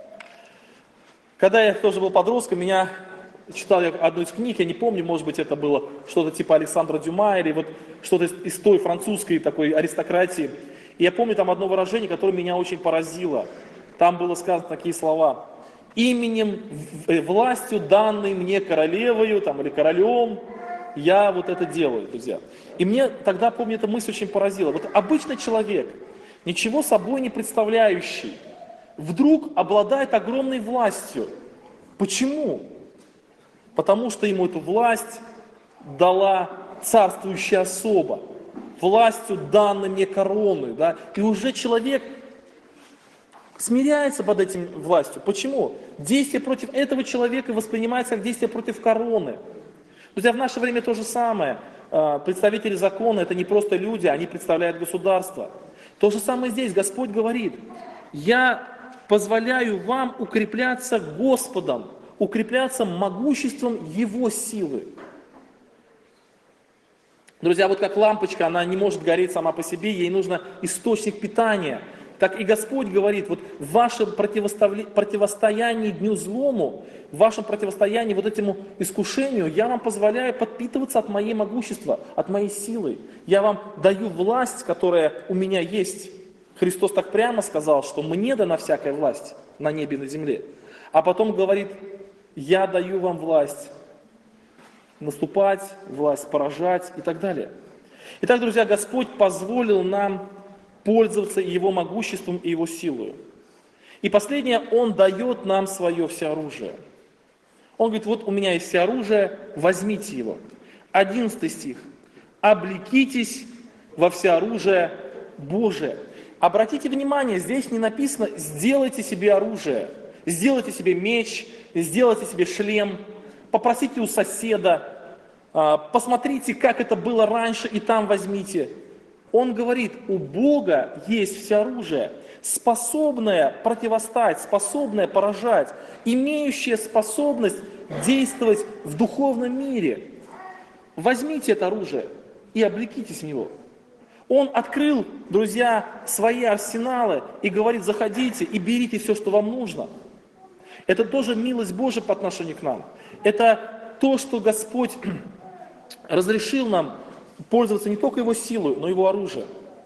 Когда я тоже был подростком, читал я одну из книг, я не помню, может быть, это было что-то типа Александра Дюма или вот что-то из той французской такой аристократии. И я помню там одно выражение, которое меня очень поразило. Там было сказано такие слова: «Именем, властью, данной мне королевою или королем, я вот это делаю», друзья. И мне тогда, помню, эта мысль очень поразила. Вот обычный человек, ничего собой не представляющий, вдруг обладает огромной властью. Почему? Потому что ему эту власть дала царствующая особа, властью данной мне короны. Да? И уже человек смиряется под этим властью. Почему? Действие против этого человека воспринимается как действие против короны. Друзья, в наше время то же самое. Представители закона — это не просто люди, они представляют государство. То же самое здесь. Господь говорит: «Я позволяю вам укрепляться Господом, укрепляться могуществом Его силы». Друзья, вот как лампочка, она не может гореть сама по себе, ей нужен источник питания. Так и Господь говорит: вот в вашем противостоянии дню злому, в вашем противостоянии вот этому искушению, я вам позволяю подпитываться от моей могущества, от моей силы. Я вам даю власть, которая у меня есть. Христос так прямо сказал, что мне дана всякая власть на небе и на земле. А потом говорит: я даю вам власть наступать, власть поражать и так далее. Итак, друзья, Господь позволил нам пользоваться Его могуществом и Его силой. И последнее, Он дает нам свое всеоружие. Он говорит: вот у меня есть всеоружие, возьмите его. 11 стих. «Облекитесь во всеоружие Божие». Обратите внимание, здесь не написано «сделайте себе оружие», «сделайте себе меч», «сделайте себе шлем», «попросите у соседа», «посмотрите, как это было раньше, и там возьмите». Он говорит: у Бога есть всеоружие, способное противостать, способное поражать, имеющее способность действовать в духовном мире. Возьмите это оружие и облекитесь в него. Он открыл, друзья, свои арсеналы и говорит: заходите и берите все, что вам нужно. Это тоже милость Божия по отношению к нам. Это то, что Господь разрешил нам пользоваться не только Его силой, но и Его оружием.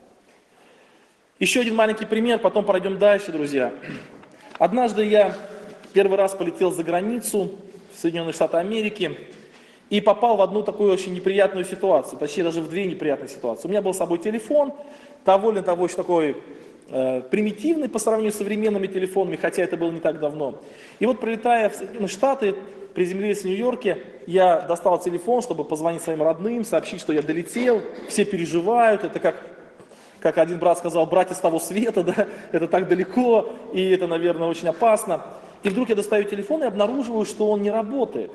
Еще один маленький пример, потом пройдем дальше, друзья. Однажды я первый раз полетел за границу, в Соединенные Штаты Америки, и попал в одну такую очень неприятную ситуацию, точнее даже в две неприятные ситуации. У меня был с собой телефон, довольно очень такой примитивный по сравнению с современными телефонами, хотя это было не так давно. И вот прилетая в Соединенные Штаты, приземлились в Нью-Йорке, я достал телефон, чтобы позвонить своим родным, сообщить, что я долетел, все переживают, это как один брат сказал: братья с того света, да, это так далеко, и это, наверное, очень опасно. И вдруг я достаю телефон и обнаруживаю, что он не работает.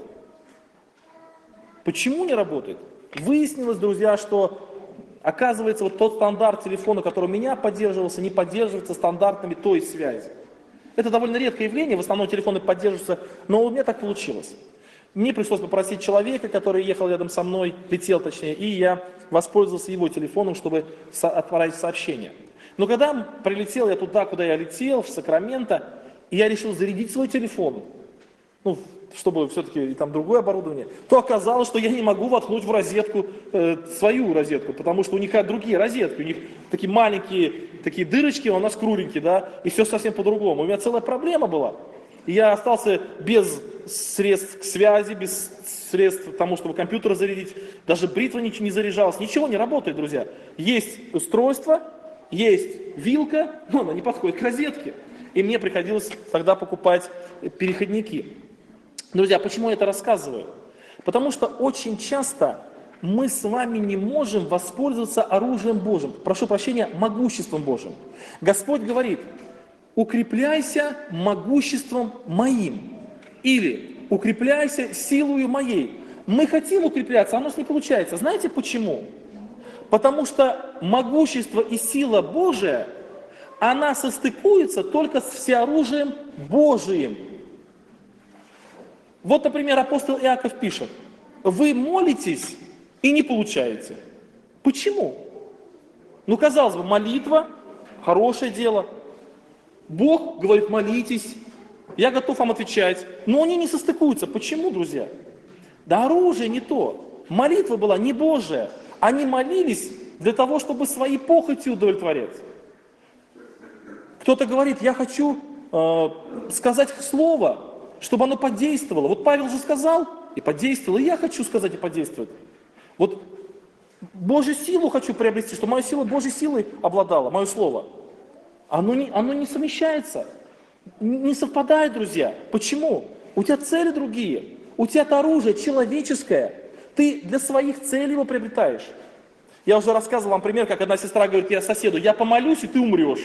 Почему не работает? Выяснилось, друзья, что, оказывается, вот тот стандарт телефона, который у меня поддерживался, не поддерживается стандартами той связи. Это довольно редкое явление, в основном телефоны поддерживаются, но у меня так получилось. Мне пришлось попросить человека, который ехал рядом со мной, летел точнее, и я воспользовался его телефоном, чтобы отправить сообщение. Но когда прилетел я туда, куда я летел, в Сакраменто, и я решил зарядить свой телефон, ну, чтобы все-таки там другое оборудование, то оказалось, что я не могу воткнуть в розетку, свою розетку, потому что у них другие розетки, у них такие маленькие, такие дырочки, а у нас кругленькие, да, и все совсем по-другому. У меня целая проблема была. И я остался без средств к связи, без средств к тому, чтобы компьютер зарядить, даже бритва ничего не заряжалась, ничего не работает, друзья. Есть устройство, есть вилка, но она не подходит к розетке. И мне приходилось тогда покупать переходники. Друзья, почему я это рассказываю? Потому что очень часто мы с вами не можем воспользоваться оружием Божьим, прошу прощения, могуществом Божьим. Господь говорит: укрепляйся могуществом моим, или укрепляйся силою моей. Мы хотим укрепляться, а у нас не получается. Знаете почему? Потому что могущество и сила Божия, она состыкуется только с всеоружием Божиим. Вот, например, апостол Иаков пишет: вы молитесь и не получаете. Почему? Ну, казалось бы, молитва – хорошее дело. Бог говорит: молитесь, я готов вам отвечать. Но они не состыкуются. Почему, друзья? Да оружие не то. Молитва была не Божия. Они молились для того, чтобы свои похоти удовлетворять. Кто-то говорит: я хочу сказать слово, чтобы оно подействовало. Вот Павел же сказал и подействовал, и я хочу сказать и подействовать. Вот Божью силу хочу приобрести, чтобы моя сила Божьей силой обладала, мое слово. Оно не совмещается, не совпадает, друзья. Почему? У тебя цели другие, у тебя это оружие человеческое, ты для своих целей его приобретаешь. Я уже рассказывал вам пример, как одна сестра говорит я соседу: я помолюсь, и ты умрешь.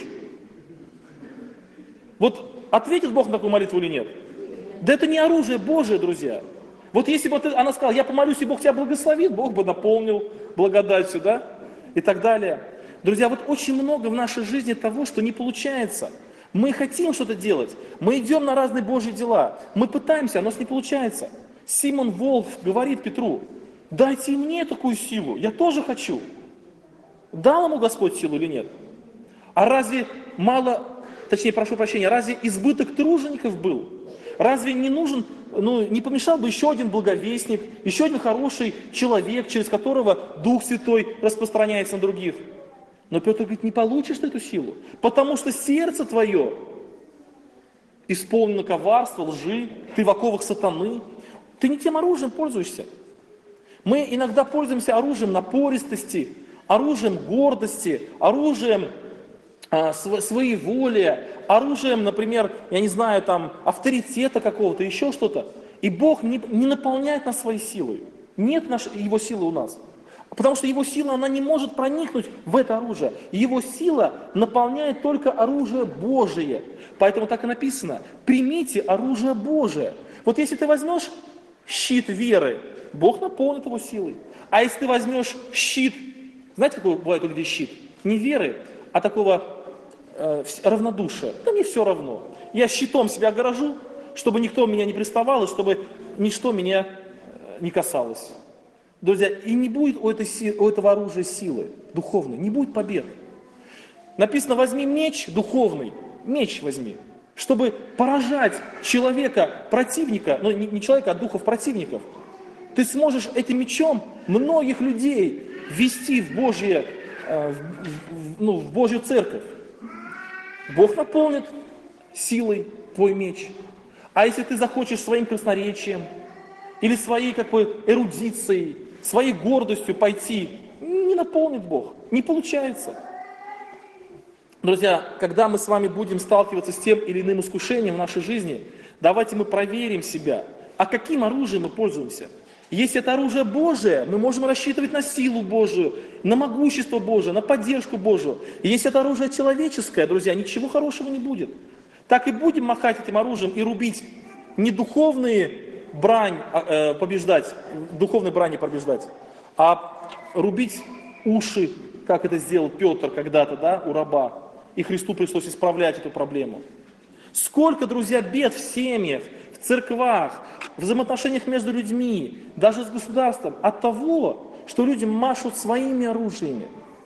Вот ответит Бог на такую молитву или нет? Да это не оружие Божие, друзья. Вот если бы она сказала: я помолюсь, и Бог тебя благословит, Бог бы наполнил благодатью, да, и так далее. Друзья, вот очень много в нашей жизни того, что не получается. Мы хотим что-то делать, мы идем на разные Божьи дела, мы пытаемся, а у нас не получается. Симон Волф говорит Петру: дайте и мне такую силу, я тоже хочу. Дал ему Господь силу или нет? А разве мало, точнее, прошу прощения, разве избыток тружеников был? Разве не нужен, не помешал бы еще один благовестник, еще один хороший человек, через которого Дух Святой распространяется на других? Но Петр говорит: не получишь ты эту силу, потому что сердце твое исполнено коварства, лжи, ты в оковах сатаны, ты не тем оружием пользуешься. Мы иногда пользуемся оружием напористости, оружием гордости, оружием своеволия, оружием, например, я не знаю, там, авторитета какого-то, еще что-то. И Бог не наполняет нас своей силой. Нет Его силы у нас. Потому что Его сила, она не может проникнуть в это оружие. Его сила наполняет только оружие Божие. Поэтому так и написано: примите оружие Божие. Вот если ты возьмешь щит веры, Бог наполнит его силой. А если ты возьмешь щит, знаете, какой бывает у людей щит? Не веры, а такого равнодушия. Да мне все равно. Я щитом себя огорожу, чтобы никто меня не приставал, и чтобы ничто меня не касалось. Друзья, и не будет у этого оружия силы духовной, не будет победы. Написано: возьми меч духовный, меч возьми, чтобы поражать человека, противника, но не человека, а духов противников. Ты сможешь этим мечом многих людей ввести в Божью церковь. Бог наполнит силой твой меч. А если ты захочешь своим красноречием или своей эрудицией, своей гордостью пойти, не наполнит Бог, не получается. Друзья, когда мы с вами будем сталкиваться с тем или иным искушением в нашей жизни, давайте мы проверим себя, а каким оружием мы пользуемся. Если это оружие Божие, мы можем рассчитывать на силу Божию, на могущество Божие, на поддержку Божию. И если это оружие человеческое, друзья, ничего хорошего не будет. Так и будем махать этим оружием и рубить не духовные брань побеждать, духовной брани побеждать, а рубить уши, как это сделал Петр когда-то, да, у раба. И Христу пришлось исправлять эту проблему. Сколько, друзья, бед в семьях, в церквах, в взаимоотношениях между людьми, даже с государством, от того, что люди машут своими оружиями.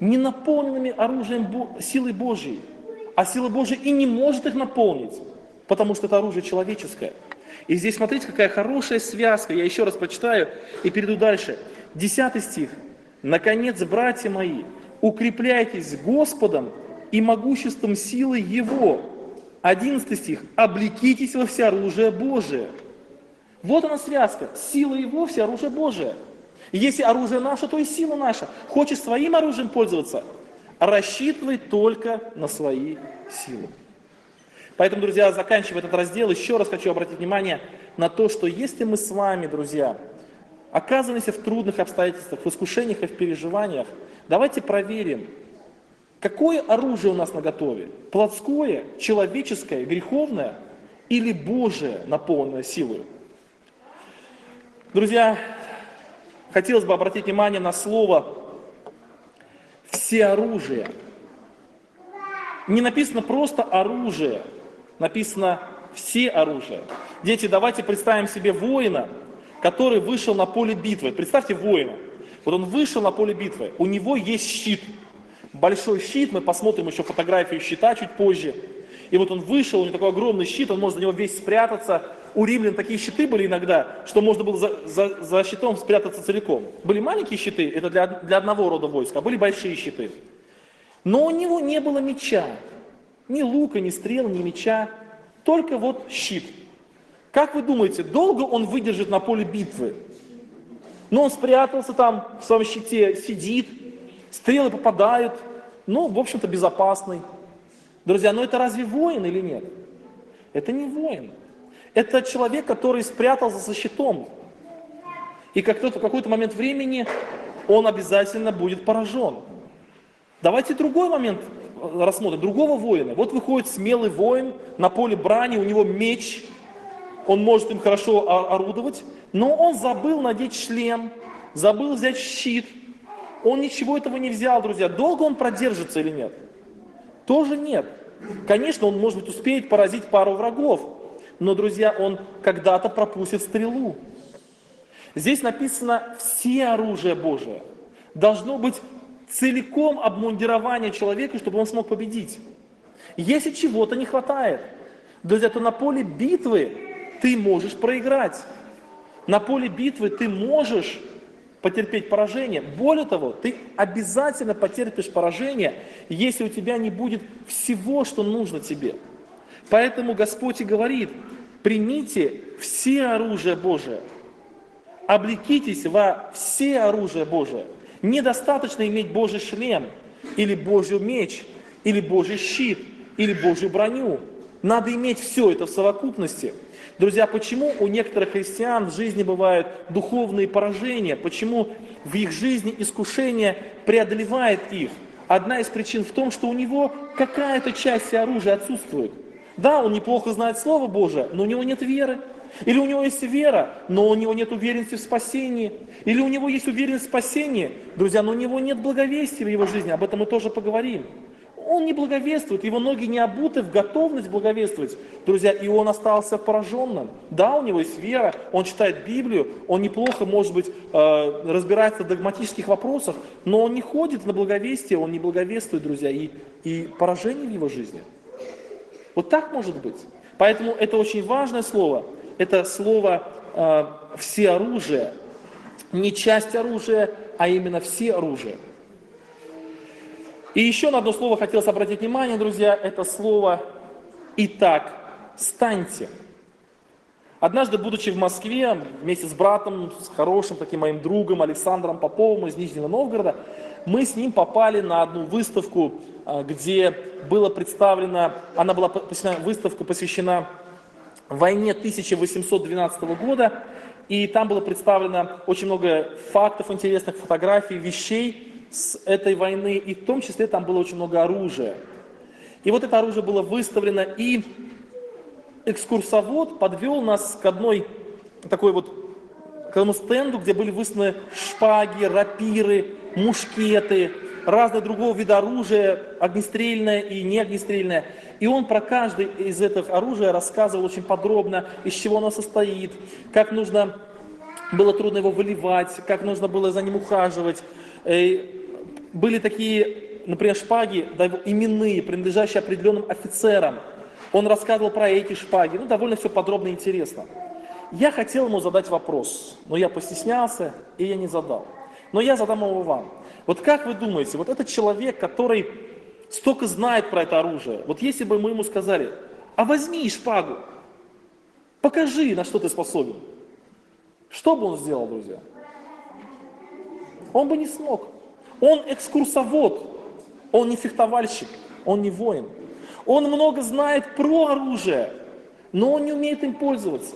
не наполненными оружием силы Божьей. А сила Божья и не может их наполнить, потому что это оружие человеческое. И здесь смотрите, какая хорошая связка. Я еще раз прочитаю и перейду дальше. 10 стих. «Наконец, братья мои, укрепляйтесь Господом и могуществом силы Его». 11 стих. «Облекитесь во всеоружие Божие». Вот она связка. Сила Его, всеоружие Божие. И если оружие наше, то и сила наша. Хочешь своим оружием пользоваться? Рассчитывай только на свои силы. Поэтому, друзья, заканчивая этот раздел, еще раз хочу обратить внимание на то, что если мы с вами, друзья, оказываемся в трудных обстоятельствах, в искушениях и в переживаниях, давайте проверим, какое оружие у нас наготове? Плотское, человеческое, греховное или Божие, наполненное силой? Друзья, хотелось бы обратить внимание на слово «всеоружие». Не написано просто «оружие», написано «все оружие». Дети, давайте представим себе воина, который вышел на поле битвы. Представьте воина. Вот он вышел на поле битвы, у него есть щит. Большой щит, мы посмотрим еще фотографию щита чуть позже. И вот он вышел, у него такой огромный щит, он может за него весь спрятаться. У римлян такие щиты были иногда, что можно было за щитом спрятаться целиком. Были маленькие щиты, это для одного рода войска, а были большие щиты. Но у него не было меча. Ни лука, ни стрел, ни меча. Только вот щит. Как вы думаете, долго он выдержит на поле битвы? Ну, он спрятался там в своем щите, сидит, стрелы попадают. Ну, в общем-то, безопасный. Друзья, но это разве воин или нет? Это не воин. Это человек, который спрятался за щитом. И в какой-то момент времени он обязательно будет поражен. Давайте другой момент рассмотрим, другого воина. Вот выходит смелый воин на поле брани, у него меч, он может им хорошо орудовать, но он забыл надеть шлем, забыл взять щит. Он ничего этого не взял, друзья. Долго он продержится или нет? Тоже нет. Конечно, он, может быть, успеет поразить пару врагов, но, друзья, он когда-то пропустит стрелу. Здесь написано «все оружие Божие». Должно быть целиком обмундирование человека, чтобы он смог победить. Если чего-то не хватает, друзья, то на поле битвы ты можешь проиграть. На поле битвы ты можешь потерпеть поражение. Более того, ты обязательно потерпишь поражение, если у тебя не будет всего, что нужно тебе. Поэтому Господь и говорит: примите все оружие Божие, облекитесь во все оружие Божие. Недостаточно иметь Божий шлем, или Божий меч, или Божий щит, или Божью броню. Надо иметь все это в совокупности. Друзья, почему у некоторых христиан в жизни бывают духовные поражения? Почему в их жизни искушение преодолевает их? Одна из причин в том, что у него какая-то часть оружия отсутствует. Да, он неплохо знает Слово Божие, но у него нет веры. Или у него есть вера, но у него нет уверенности в спасении. Или у него есть уверенность в спасении, друзья, но у него нет благовестия в его жизни. Об этом мы тоже поговорим. Он не благовествует, его ноги не обуты в готовность благовествовать. Друзья, и он остался пораженным. Да, у него есть вера, он читает Библию, он неплохо, может быть, разбирается в догматических вопросах, но он не ходит на благовестие, он не благовествует, друзья, и поражение в его жизни. Вот так может быть. Поэтому это очень важное слово. Это слово «всеоружие». Не часть оружия, а именно все оружие. И еще на одно слово хотелось обратить внимание, друзья, это слово «итак, станьте». Однажды, будучи в Москве, вместе с братом, с хорошим таким моим другом Александром Поповым из Нижнего Новгорода, мы с ним попали на одну выставку, где была представлена, выставка посвящена войне 1812 года, и там было представлено очень много фактов интересных, фотографий, вещей с этой войны, и в том числе там было очень много оружия. И вот это оружие было выставлено, и экскурсовод подвел нас к одному стенду, где были выставлены шпаги, рапиры, мушкеты, разное другого вида оружия, огнестрельное и неогнестрельное. И он про каждое из этих оружия рассказывал очень подробно, из чего оно состоит, как было трудно его выливать, как нужно было за ним ухаживать. были такие, например, шпаги именные, принадлежащие определенным офицерам. Он рассказывал про эти шпаги, довольно все подробно и интересно. Я хотел ему задать вопрос, но я постеснялся, и я не задал. Но я задам его вам. Вот как вы думаете, вот этот человек, который столько знает про это оружие, вот если бы мы ему сказали, а возьми шпагу, покажи, на что ты способен, что бы он сделал, друзья? Он бы не смог. Он экскурсовод, он не фехтовальщик, он не воин. Он много знает про оружие, но он не умеет им пользоваться.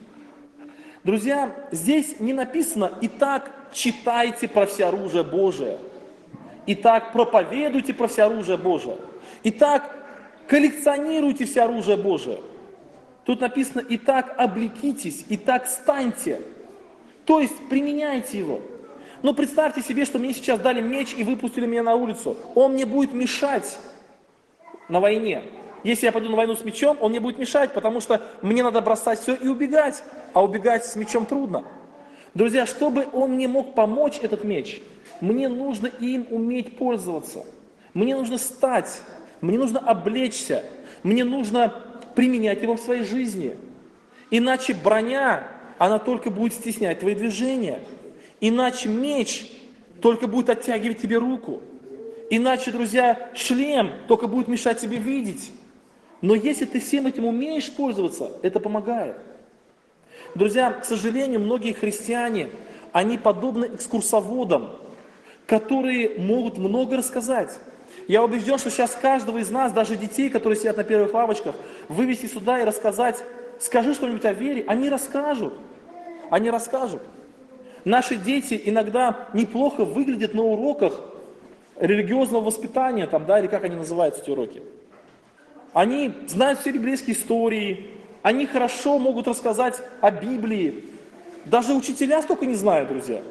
Друзья, здесь не написано «Итак, читайте про всеоружие Божие», «Итак, проповедуйте про всеоружие Божие», «Итак, коллекционируйте всеоружие Божие». Тут написано «Итак, облекитесь, итак, станьте». То есть применяйте его. Но представьте себе, что мне сейчас дали меч и выпустили меня на улицу. Он мне будет мешать на войне. Если я пойду на войну с мечом, он мне будет мешать, потому что мне надо бросать все и убегать. А убегать с мечом трудно. Друзья, чтобы он мне мог помочь, этот меч, мне нужно им уметь пользоваться. Мне нужно стать, мне нужно облечься, мне нужно применять его в своей жизни. Иначе броня, она только будет стеснять твои движения. Иначе меч только будет оттягивать тебе руку. Иначе, друзья, шлем только будет мешать тебе видеть. Но если ты всем этим умеешь пользоваться, это помогает. Друзья, к сожалению, многие христиане, они подобны экскурсоводам, которые могут много рассказать. Я убежден, что сейчас каждого из нас, даже детей, которые сидят на первых лавочках, вывести сюда и рассказать, скажи что-нибудь о вере, они расскажут. Они расскажут. Наши дети иногда неплохо выглядят на уроках религиозного воспитания, или как они называются, эти уроки. Они знают все библейские истории, они хорошо могут рассказать о Библии. Даже учителя столько не знают, друзья.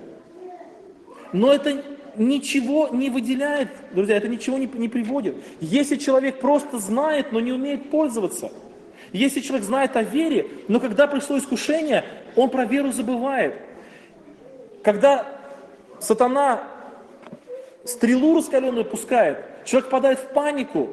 Но это ничего не выделяет, друзья, это ничего не приводит. Если человек просто знает, но не умеет пользоваться, если человек знает о вере, но когда пришло искушение, он про веру забывает. Когда сатана стрелу раскаленную пускает, человек попадает в панику,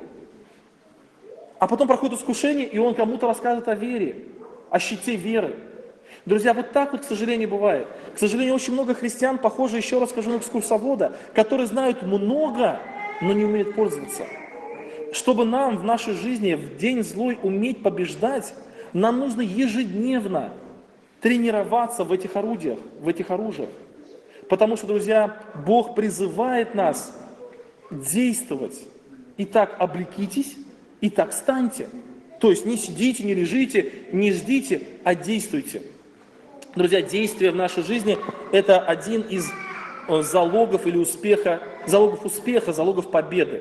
а потом проходит искушение, и он кому-то рассказывает о вере, о щите веры. Друзья, вот так вот, к сожалению, бывает. К сожалению, очень много христиан, похоже, еще раз скажу, на экскурсовода, которые знают много, но не умеют пользоваться. Чтобы нам в нашей жизни в день злой уметь побеждать, нам нужно ежедневно тренироваться в этих орудиях, в этих оружиях. Потому что, друзья, Бог призывает нас действовать. Итак, облекитесь, итак, станьте. То есть не сидите, не лежите, не ждите, а действуйте. Друзья, действие в нашей жизни – это один из залогов или успеха, залогов успеха, залогов победы.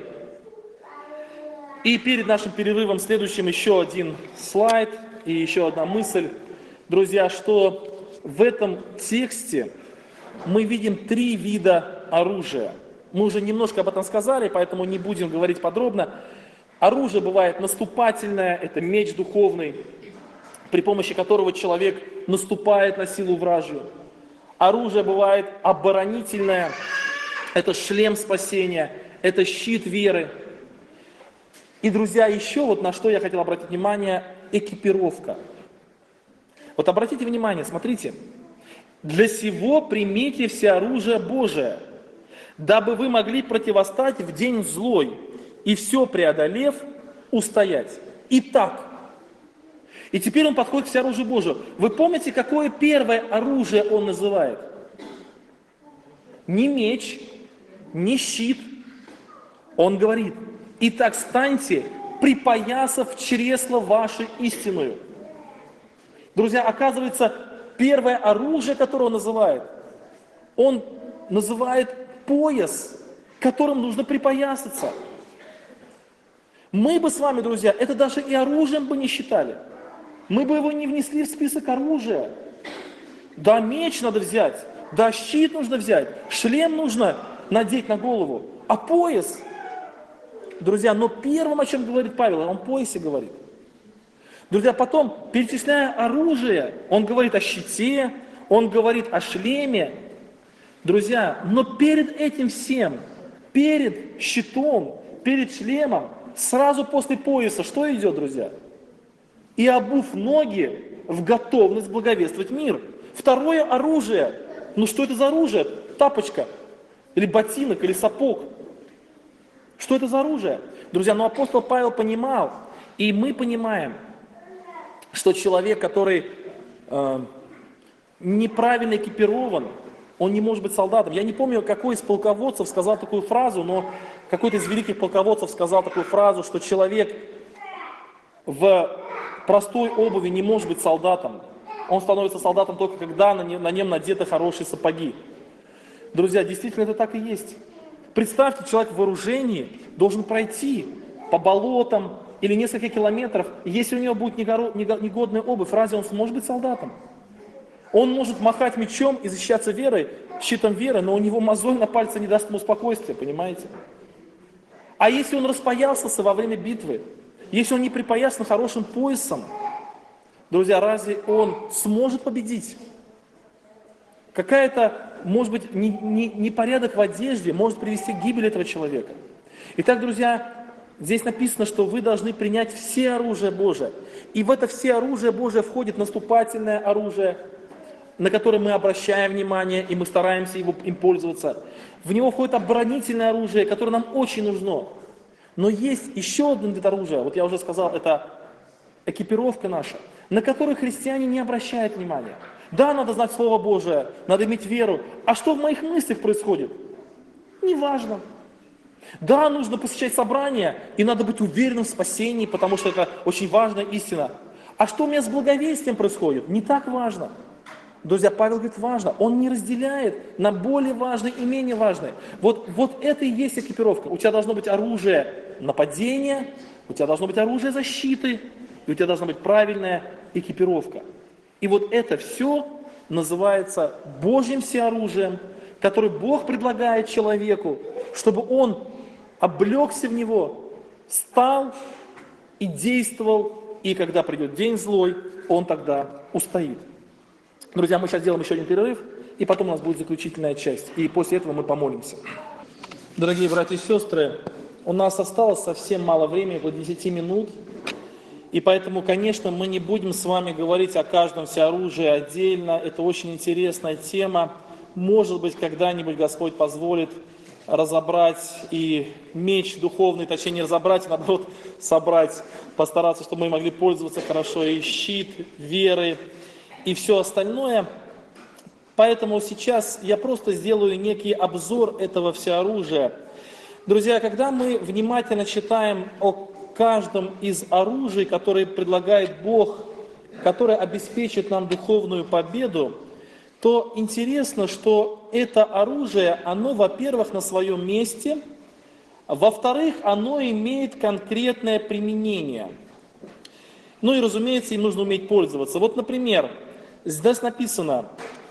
И перед нашим перерывом следующим еще один слайд и еще одна мысль. Друзья, что в этом тексте мы видим 3 вида оружия. Мы уже немножко об этом сказали, поэтому не будем говорить подробно. Оружие бывает наступательное, это меч духовный, при помощи которого человек наступает на силу вражью. Оружие бывает оборонительное, это шлем спасения, это щит веры. И, друзья, еще вот на что я хотел обратить внимание, экипировка. Вот обратите внимание, смотрите. «Для сего примите все оружие Божие, дабы вы могли противостать в день злой, и все преодолев, устоять». Итак, и теперь он подходит к всеоружию Божию. Вы помните, какое первое оружие он называет? Не меч, не щит. Он говорит: «Итак, станьте, припоясав чресло ваше истинную». Друзья, оказывается, первое оружие, которое он называет пояс, которым нужно припоясаться. Мы бы с вами, друзья, это даже и оружием бы не считали. Мы бы его не внесли в список оружия. Да, меч надо взять, да, щит нужно взять, шлем нужно надеть на голову, а пояс, друзья, но первым, о чем говорит Павел, он о поясе говорит. Друзья, потом, перечисляя оружие, он говорит о щите, он говорит о шлеме. Друзья, но перед этим всем Перед щитом, перед шлемом, сразу после пояса, что идет, друзья? И обув ноги в готовность благовествовать мир. Второе оружие. Ну что это за оружие? Тапочка, или ботинок, или сапог. Что это за оружие? Друзья, но апостол Павел понимал, и мы понимаем, что человек, который неправильно экипирован, он не может быть солдатом. Я не помню, какой из полководцев сказал такую фразу, но какой-то из великих полководцев сказал такую фразу, что человек в простой обуви не может быть солдатом. Он становится солдатом только когда на нем надеты хорошие сапоги. Друзья, действительно это так и есть. Представьте, человек в вооружении должен пройти по болотам или несколько километров. И если у него будет негодная обувь, разве он сможет быть солдатом? Он может махать мечом и защищаться верой, щитом веры, но у него мозоль на пальце не даст ему спокойствия, понимаете? А если он распоясался во время битвы, если он не припоясан хорошим поясом, друзья, разве он сможет победить? Какая-то, может быть, непорядок в одежде может привести к гибели этого человека. Итак, друзья, здесь написано, что вы должны принять все оружие Божие. И в это все оружие Божие входит наступательное оружие, на которое мы обращаем внимание, и мы стараемся им пользоваться. В него входит оборонительное оружие, которое нам очень нужно. Но есть еще один вид оружия, вот я уже сказал, это экипировка наша, на которую христиане не обращают внимания. Да, надо знать Слово Божие, надо иметь веру. А что в моих мыслях происходит? Неважно. Да, нужно посещать собрания, и надо быть уверенным в спасении, потому что это очень важная истина. А что у меня с благовестием происходит? Не так важно. Друзья, Павел говорит, важно. Он не разделяет на более важные и менее важные. Вот это и есть экипировка. У тебя должно быть оружие нападения, у тебя должно быть оружие защиты, и у тебя должна быть правильная экипировка. И вот это все называется Божьим всеоружием, который Бог предлагает человеку, чтобы он облегся в него, стал и действовал, и когда придет день злой, он тогда устоит. Друзья, мы сейчас сделаем еще один перерыв, и потом у нас будет заключительная часть, и после этого мы помолимся. Дорогие братья и сестры, у нас осталось совсем мало времени, около 10 минут, и поэтому, конечно, мы не будем с вами говорить о каждом всеоружии отдельно, это очень интересная тема. Может быть, когда-нибудь Господь позволит разобрать и меч духовный, точнее не разобрать, а наоборот собрать, постараться, чтобы мы могли пользоваться хорошо и щит веры, и все остальное. Поэтому сейчас я просто сделаю некий обзор этого всеоружия. Друзья, когда мы внимательно читаем о каждом из оружий, которые предлагает Бог, которое обеспечит нам духовную победу, то интересно, что это оружие, оно, во-первых, на своем месте, во-вторых, оно имеет конкретное применение. Ну и, разумеется, им нужно уметь пользоваться. Вот, например, здесь написано,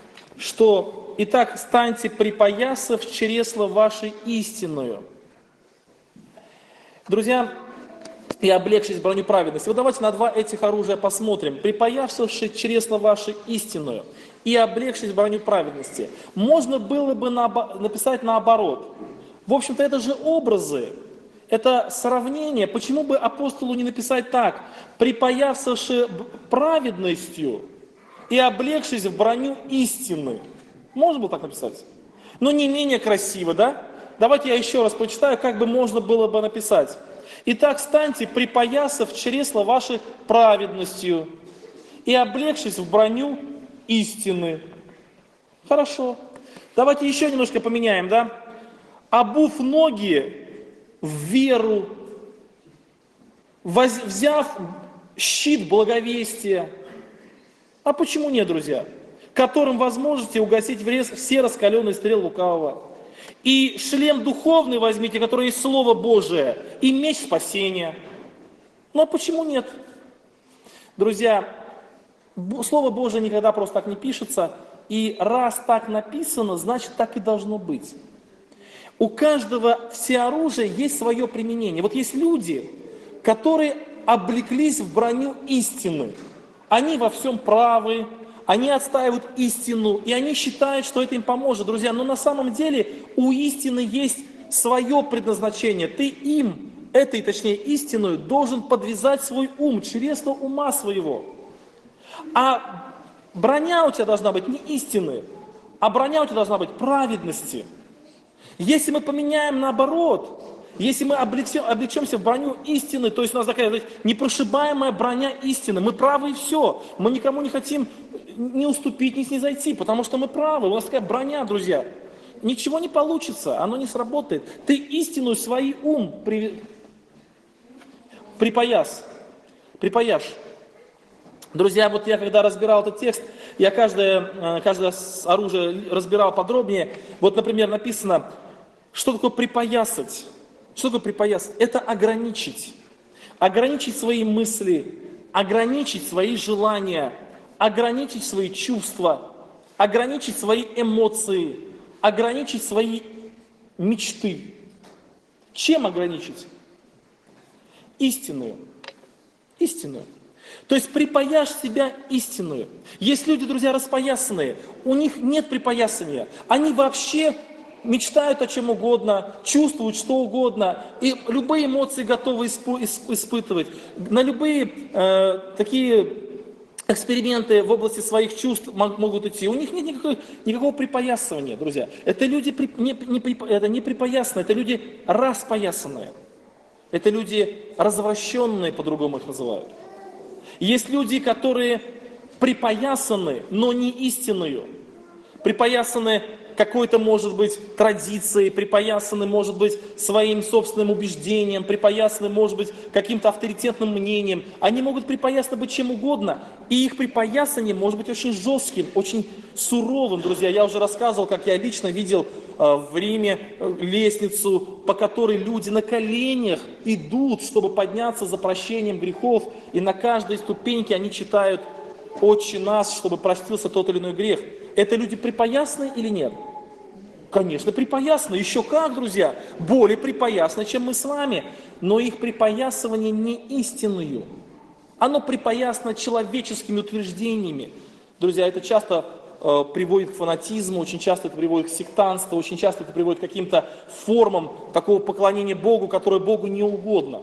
что «Итак, станьте припоясав чресло вашей истинную». Друзья, и облегшись в броню праведности. Вот давайте на два этих оружия посмотрим. «Припоясавши чресло вашей истинную» и «облегшись в броню праведности». Можно было бы написать наоборот. В общем-то, это же образы, это сравнение. Почему бы апостолу не написать так? «Припоясавши праведностью и облегшись в броню истины». Можно было так написать? Но не менее красиво, да? Давайте я еще раз прочитаю, как бы можно было бы написать. «Итак, станьте, припоясав чресло вашей праведностью и облегшись в броню истины». Хорошо. Давайте еще немножко поменяем, да? «Обув ноги в веру, взяв щит благовестия». А почему нет, друзья? «Которым возможете угасить все раскаленные стрелы лукавого. И шлем духовный возьмите, который есть Слово Божие, и меч спасения». Ну а почему нет? Друзья, Слово Божие никогда просто так не пишется, и раз так написано, значит так и должно быть. У каждого всеоружия есть свое применение. Вот есть люди, которые облеклись в броню истины. Они во всем правы, они отстаивают истину, и они считают, что это им поможет, друзья. Но на самом деле у истины есть свое предназначение, ты им, этой, точнее, истинную, должен подвязать свой ум, чресло ума своего. А броня у тебя должна быть не истины, а броня у тебя должна быть праведности. Если мы поменяем наоборот, если мы облечемся в броню истины, то есть у нас такая, знаете, непрошибаемая броня истины, мы правы и все, мы никому не хотим не уступить, не снизойти, потому что мы правы, у нас такая броня, друзья. Ничего не получится, оно не сработает. Ты истину свой ум припаяшь. Друзья, вот я когда разбирал этот текст, я каждое оружие разбирал подробнее. Вот, например, написано, что такое припоясать? Что такое припоясать? Это ограничить. Ограничить свои мысли, ограничить свои желания, ограничить свои чувства, ограничить свои эмоции, ограничить свои мечты. Чем ограничить? Истинную. Истинную. То есть припаяшь себя истинную. Есть люди, друзья, распоясанные, у них нет припоясания. Они вообще мечтают о чем угодно, чувствуют что угодно, и любые эмоции готовы испытывать. На любые такие эксперименты в области своих чувств могут идти. У них нет никакого припоясывания, друзья. Это люди не припоясанные, это люди распоясанные. Это люди развращенные, по-другому их называют. Есть люди, которые припоясаны, но не истинную. Припоясаны какой-то, может быть, традицией, припоясаны, может быть, своим собственным убеждением, припоясаны, может быть, каким-то авторитетным мнением. Они могут припоясаны быть чем угодно, и их припоясание может быть очень жестким, очень суровым, друзья. Я уже рассказывал, как я лично видел в Риме лестницу, по которой люди на коленях идут, чтобы подняться за прощением грехов, и на каждой ступеньке они читают «Отче наш», чтобы простился тот или иной грех. Это люди припоясаны или нет? Конечно, припоясаны. Еще как, друзья, более припоясаны, чем мы с вами. Но их припоясывание не истинную. Оно припоясано человеческими утверждениями. Друзья, это часто приводит к фанатизму, очень часто это приводит к сектантству, очень часто это приводит к каким-то формам такого поклонения Богу, которое Богу не угодно.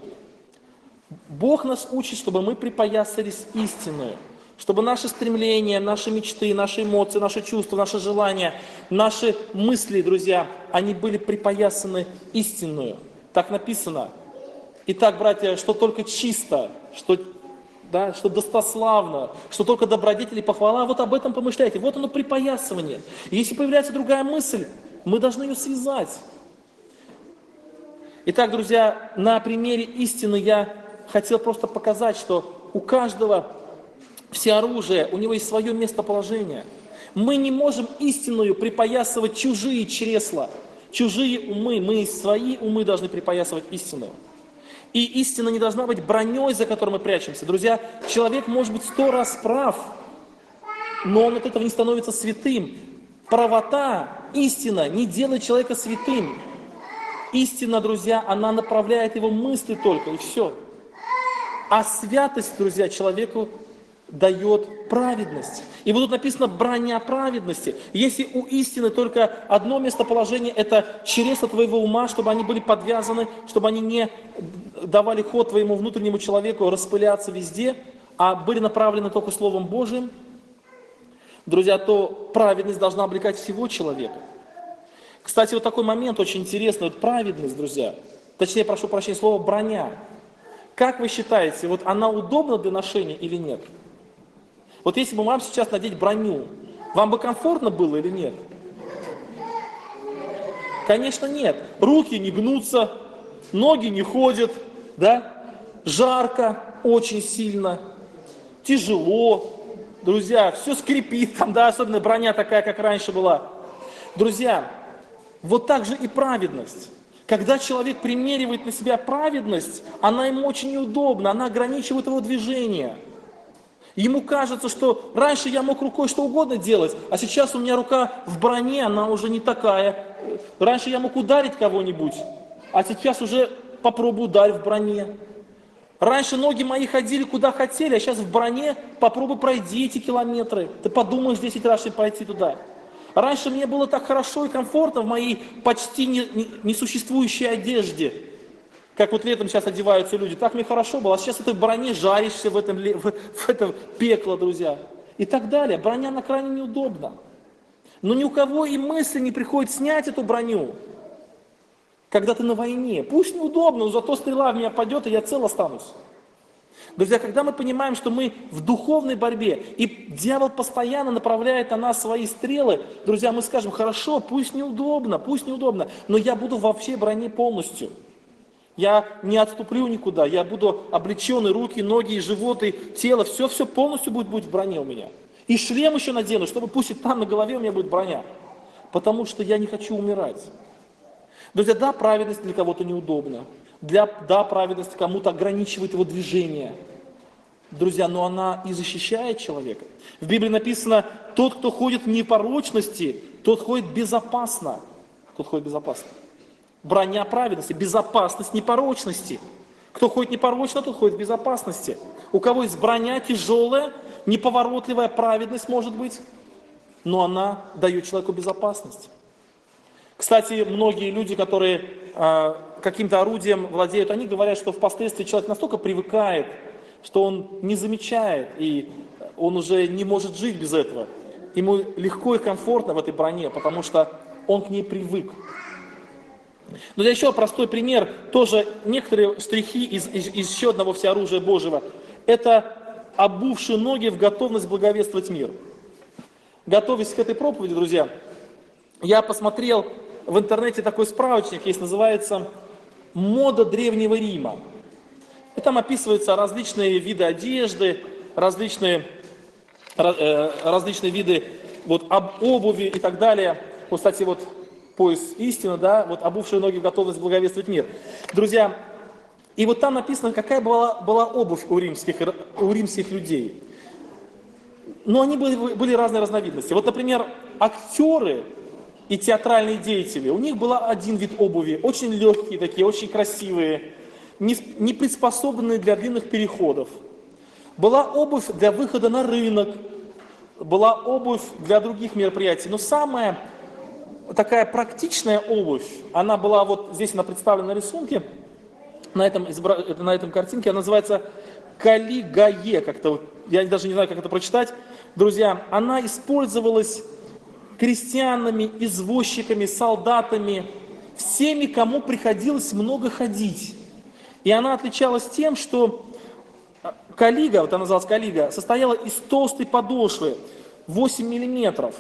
Бог нас учит, чтобы мы припоясались истинную. Чтобы наши стремления, наши мечты, наши эмоции, наши чувства, наши желания, наши мысли, друзья, они были припоясаны истинную. Так написано. Итак, братья, что только чисто, что достославно, что только добродетели и похвала, вот об этом помышляйте. Вот оно припоясывание. И если появляется другая мысль, мы должны ее связать. Итак, друзья, на примере истины я хотел просто показать, что у каждого всеоружие, у него есть свое местоположение. Мы не можем истинную припоясывать чужие чресла, чужие умы. Мы свои умы должны припоясывать истину. И истина не должна быть броней, за которой мы прячемся. Друзья, человек может быть 100 раз прав, но он от этого не становится святым. Правота, истина не делает человека святым. Истина, друзья, она направляет его мысли только, и все. А святость, друзья, человеку дает праведность. И вот тут написано броня праведности. Если у истины только одно местоположение, это чресла твоего ума, чтобы они были подвязаны, чтобы они не давали ход твоему внутреннему человеку распыляться везде, а были направлены только Словом Божиим, друзья, то праведность должна облекать всего человека. Кстати, вот такой момент очень интересный. Вот праведность, друзья, точнее, прошу прощения, слово броня. Как вы считаете, вот она удобна для ношения или нет? Вот если бы вам сейчас надеть броню, вам бы комфортно было или нет? Конечно, нет. Руки не гнутся, ноги не ходят, да? Жарко очень сильно, тяжело. Друзья, все скрипит там, да, особенно броня такая, как раньше была. Друзья, вот так же и праведность. Когда человек примеривает на себя праведность, она ему очень неудобна, она ограничивает его движение. Ему кажется, что раньше я мог рукой что угодно делать, а сейчас у меня рука в броне, она уже не такая. Раньше я мог ударить кого-нибудь, а сейчас уже попробую ударить в броне. Раньше ноги мои ходили куда хотели, а сейчас в броне попробуй пройди эти километры. Ты подумаешь 10 раз, чтобы пойти туда. Раньше мне было так хорошо и комфортно в моей почти несуществующей одежде. Как вот летом сейчас одеваются люди. Так мне хорошо было, а сейчас в этой броне жаришься в этом пекло, друзья. И так далее. Броня на крайне неудобна. Но ни у кого и мысли не приходит снять эту броню, когда ты на войне. Пусть неудобно, но зато стрела в меня падет, и я цел останусь. Друзья, когда мы понимаем, что мы в духовной борьбе, и дьявол постоянно направляет на нас свои стрелы, друзья, мы скажем: хорошо, пусть неудобно, но я буду во всей броне полностью. Я не отступлю никуда, я буду облеченный, руки, ноги, и живот, и тело, все полностью будет в броне у меня. И шлем еще надену, чтобы пусть и там на голове у меня будет броня. Потому что я не хочу умирать. Друзья, да, праведность для кого-то неудобна. Да, праведность кому-то ограничивает его движение. Друзья, но она и защищает человека. В Библии написано: тот, кто ходит в непорочности, тот ходит безопасно. Тот ходит безопасно. Броня праведности, безопасность непорочности. Кто ходит непорочно, тот ходит в безопасности. У кого есть броня тяжелая, неповоротливая праведность, может быть, но она дает человеку безопасность. Кстати, многие люди, которые каким-то орудием владеют, они говорят, что впоследствии человек настолько привыкает, что он не замечает, и он уже не может жить без этого. Ему легко и комфортно в этой броне, потому что он к ней привык. Но для еще простой пример, тоже некоторые штрихи из еще одного всеоружия Божьего. Это обувшие ноги в готовность благовествовать мир. Готовясь к этой проповеди, друзья, я посмотрел в интернете такой справочник, есть, называется «Мода Древнего Рима». И там описываются различные виды одежды, различные виды обуви и так далее. Вот, кстати, вот пояс истины, да, вот обувшие ноги в готовность благовествовать мир. Друзья, и вот там написано, какая была обувь у римских людей. Но они были разной разновидности. Вот, например, актеры и театральные деятели, у них был один вид обуви, очень легкие такие, очень красивые, не приспособленные для длинных переходов. Была обувь для выхода на рынок, была обувь для других мероприятий. Но самая такая практичная обувь, она была вот здесь, она представлена на рисунке, на этом картинке, она называется калигае, как-то, я даже не знаю, как это прочитать. Друзья, она использовалась крестьянами, извозчиками, солдатами, всеми, кому приходилось много ходить. И она отличалась тем, что калига, вот она называлась калига, состояла из толстой подошвы, 8 миллиметров,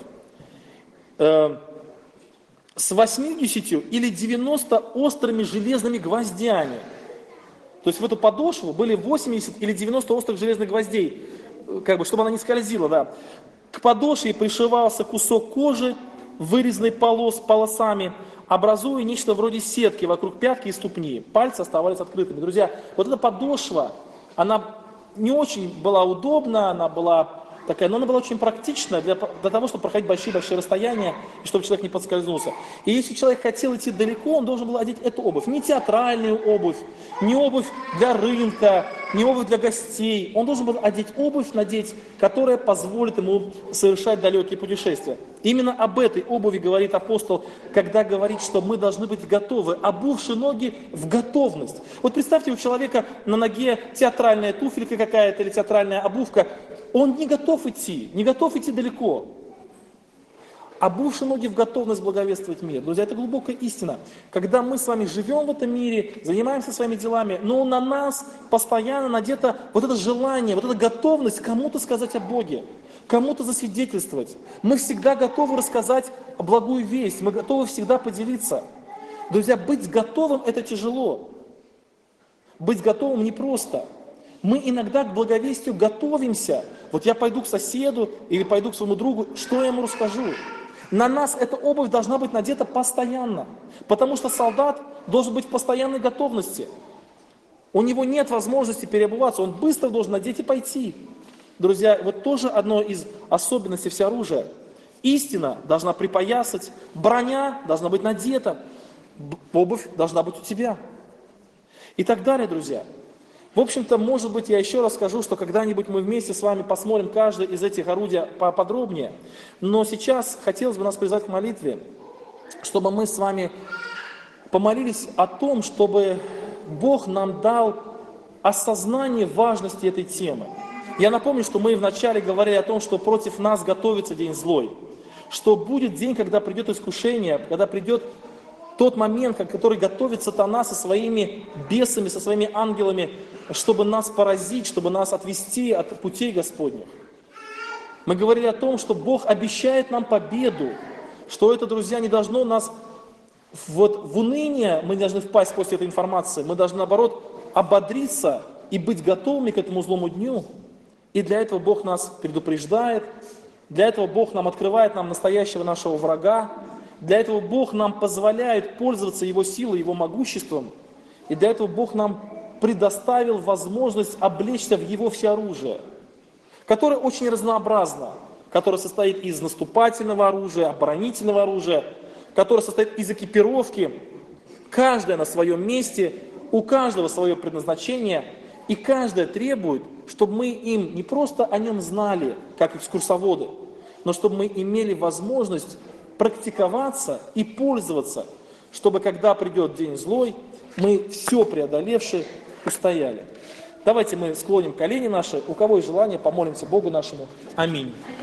с 80 или 90 острыми железными гвоздями. То есть в эту подошву были 80 или 90 острых железных гвоздей, как бы, чтобы она не скользила, да. К подошве пришивался кусок кожи, вырезанный полосами, образуя нечто вроде сетки вокруг пятки и ступни. Пальцы оставались открытыми. Друзья, вот эта подошва, она не очень была удобна, она была такая, но она была очень практичная для того, чтобы проходить большие-большие расстояния, и чтобы человек не подскользнулся. И если человек хотел идти далеко, он должен был одеть эту обувь. Не театральную обувь, не обувь для рынка, не обувь для гостей. Он должен был одеть обувь, которая позволит ему совершать далекие путешествия. Именно об этой обуви говорит апостол, когда говорит, что мы должны быть готовы, обувши ноги в готовность. Вот представьте, у человека на ноге театральная туфелька какая-то или театральная обувка, он не готов идти далеко. Обувши ноги в готовность благовествовать мир. Друзья, это глубокая истина. Когда мы с вами живем в этом мире, занимаемся своими делами, но на нас постоянно надето вот это желание, вот эта готовность кому-то сказать о Боге, кому-то засвидетельствовать. Мы всегда готовы рассказать благую весть, мы готовы всегда поделиться. Друзья, быть готовым – это тяжело. Быть готовым непросто. Мы иногда к благовестию готовимся. Вот я пойду к соседу или пойду к своему другу, что я ему расскажу? На нас эта обувь должна быть надета постоянно, потому что солдат должен быть в постоянной готовности. У него нет возможности переобуваться, он быстро должен надеть и пойти. Друзья, вот тоже одно из особенностей всеоружия. Истина должна припоясать, броня должна быть надета, обувь должна быть у тебя. И так далее, друзья. В общем-то, может быть, я еще раз скажу, что когда-нибудь мы вместе с вами посмотрим каждое из этих орудий поподробнее. Но сейчас хотелось бы нас призвать к молитве, чтобы мы с вами помолились о том, чтобы Бог нам дал осознание важности этой темы. Я напомню, что мы вначале говорили о том, что против нас готовится день злой, что будет день, когда придет искушение, когда придет тот момент, который готовит сатана со своими бесами, со своими ангелами, чтобы нас поразить, чтобы нас отвести от путей Господних. Мы говорили о том, что Бог обещает нам победу, что это, друзья, не должно нас в уныние, мы не должны впасть после этой информации, мы должны, наоборот, ободриться и быть готовыми к этому злому дню. И для этого Бог нас предупреждает, для этого Бог нам открывает нам настоящего нашего врага, для этого Бог нам позволяет пользоваться Его силой, Его могуществом, и для этого Бог нам предоставил возможность облечься в Его всеоружие, которое очень разнообразно, которое состоит из наступательного оружия, оборонительного оружия, которое состоит из экипировки, каждое на своем месте, у каждого свое предназначение, и каждое требует, чтобы мы им не просто о нем знали, как экскурсоводы, но чтобы мы имели возможность практиковаться и пользоваться, чтобы когда придет день злой, мы все преодолевши устояли. Давайте мы склоним колени наши, у кого есть желание, помолимся Богу нашему. Аминь.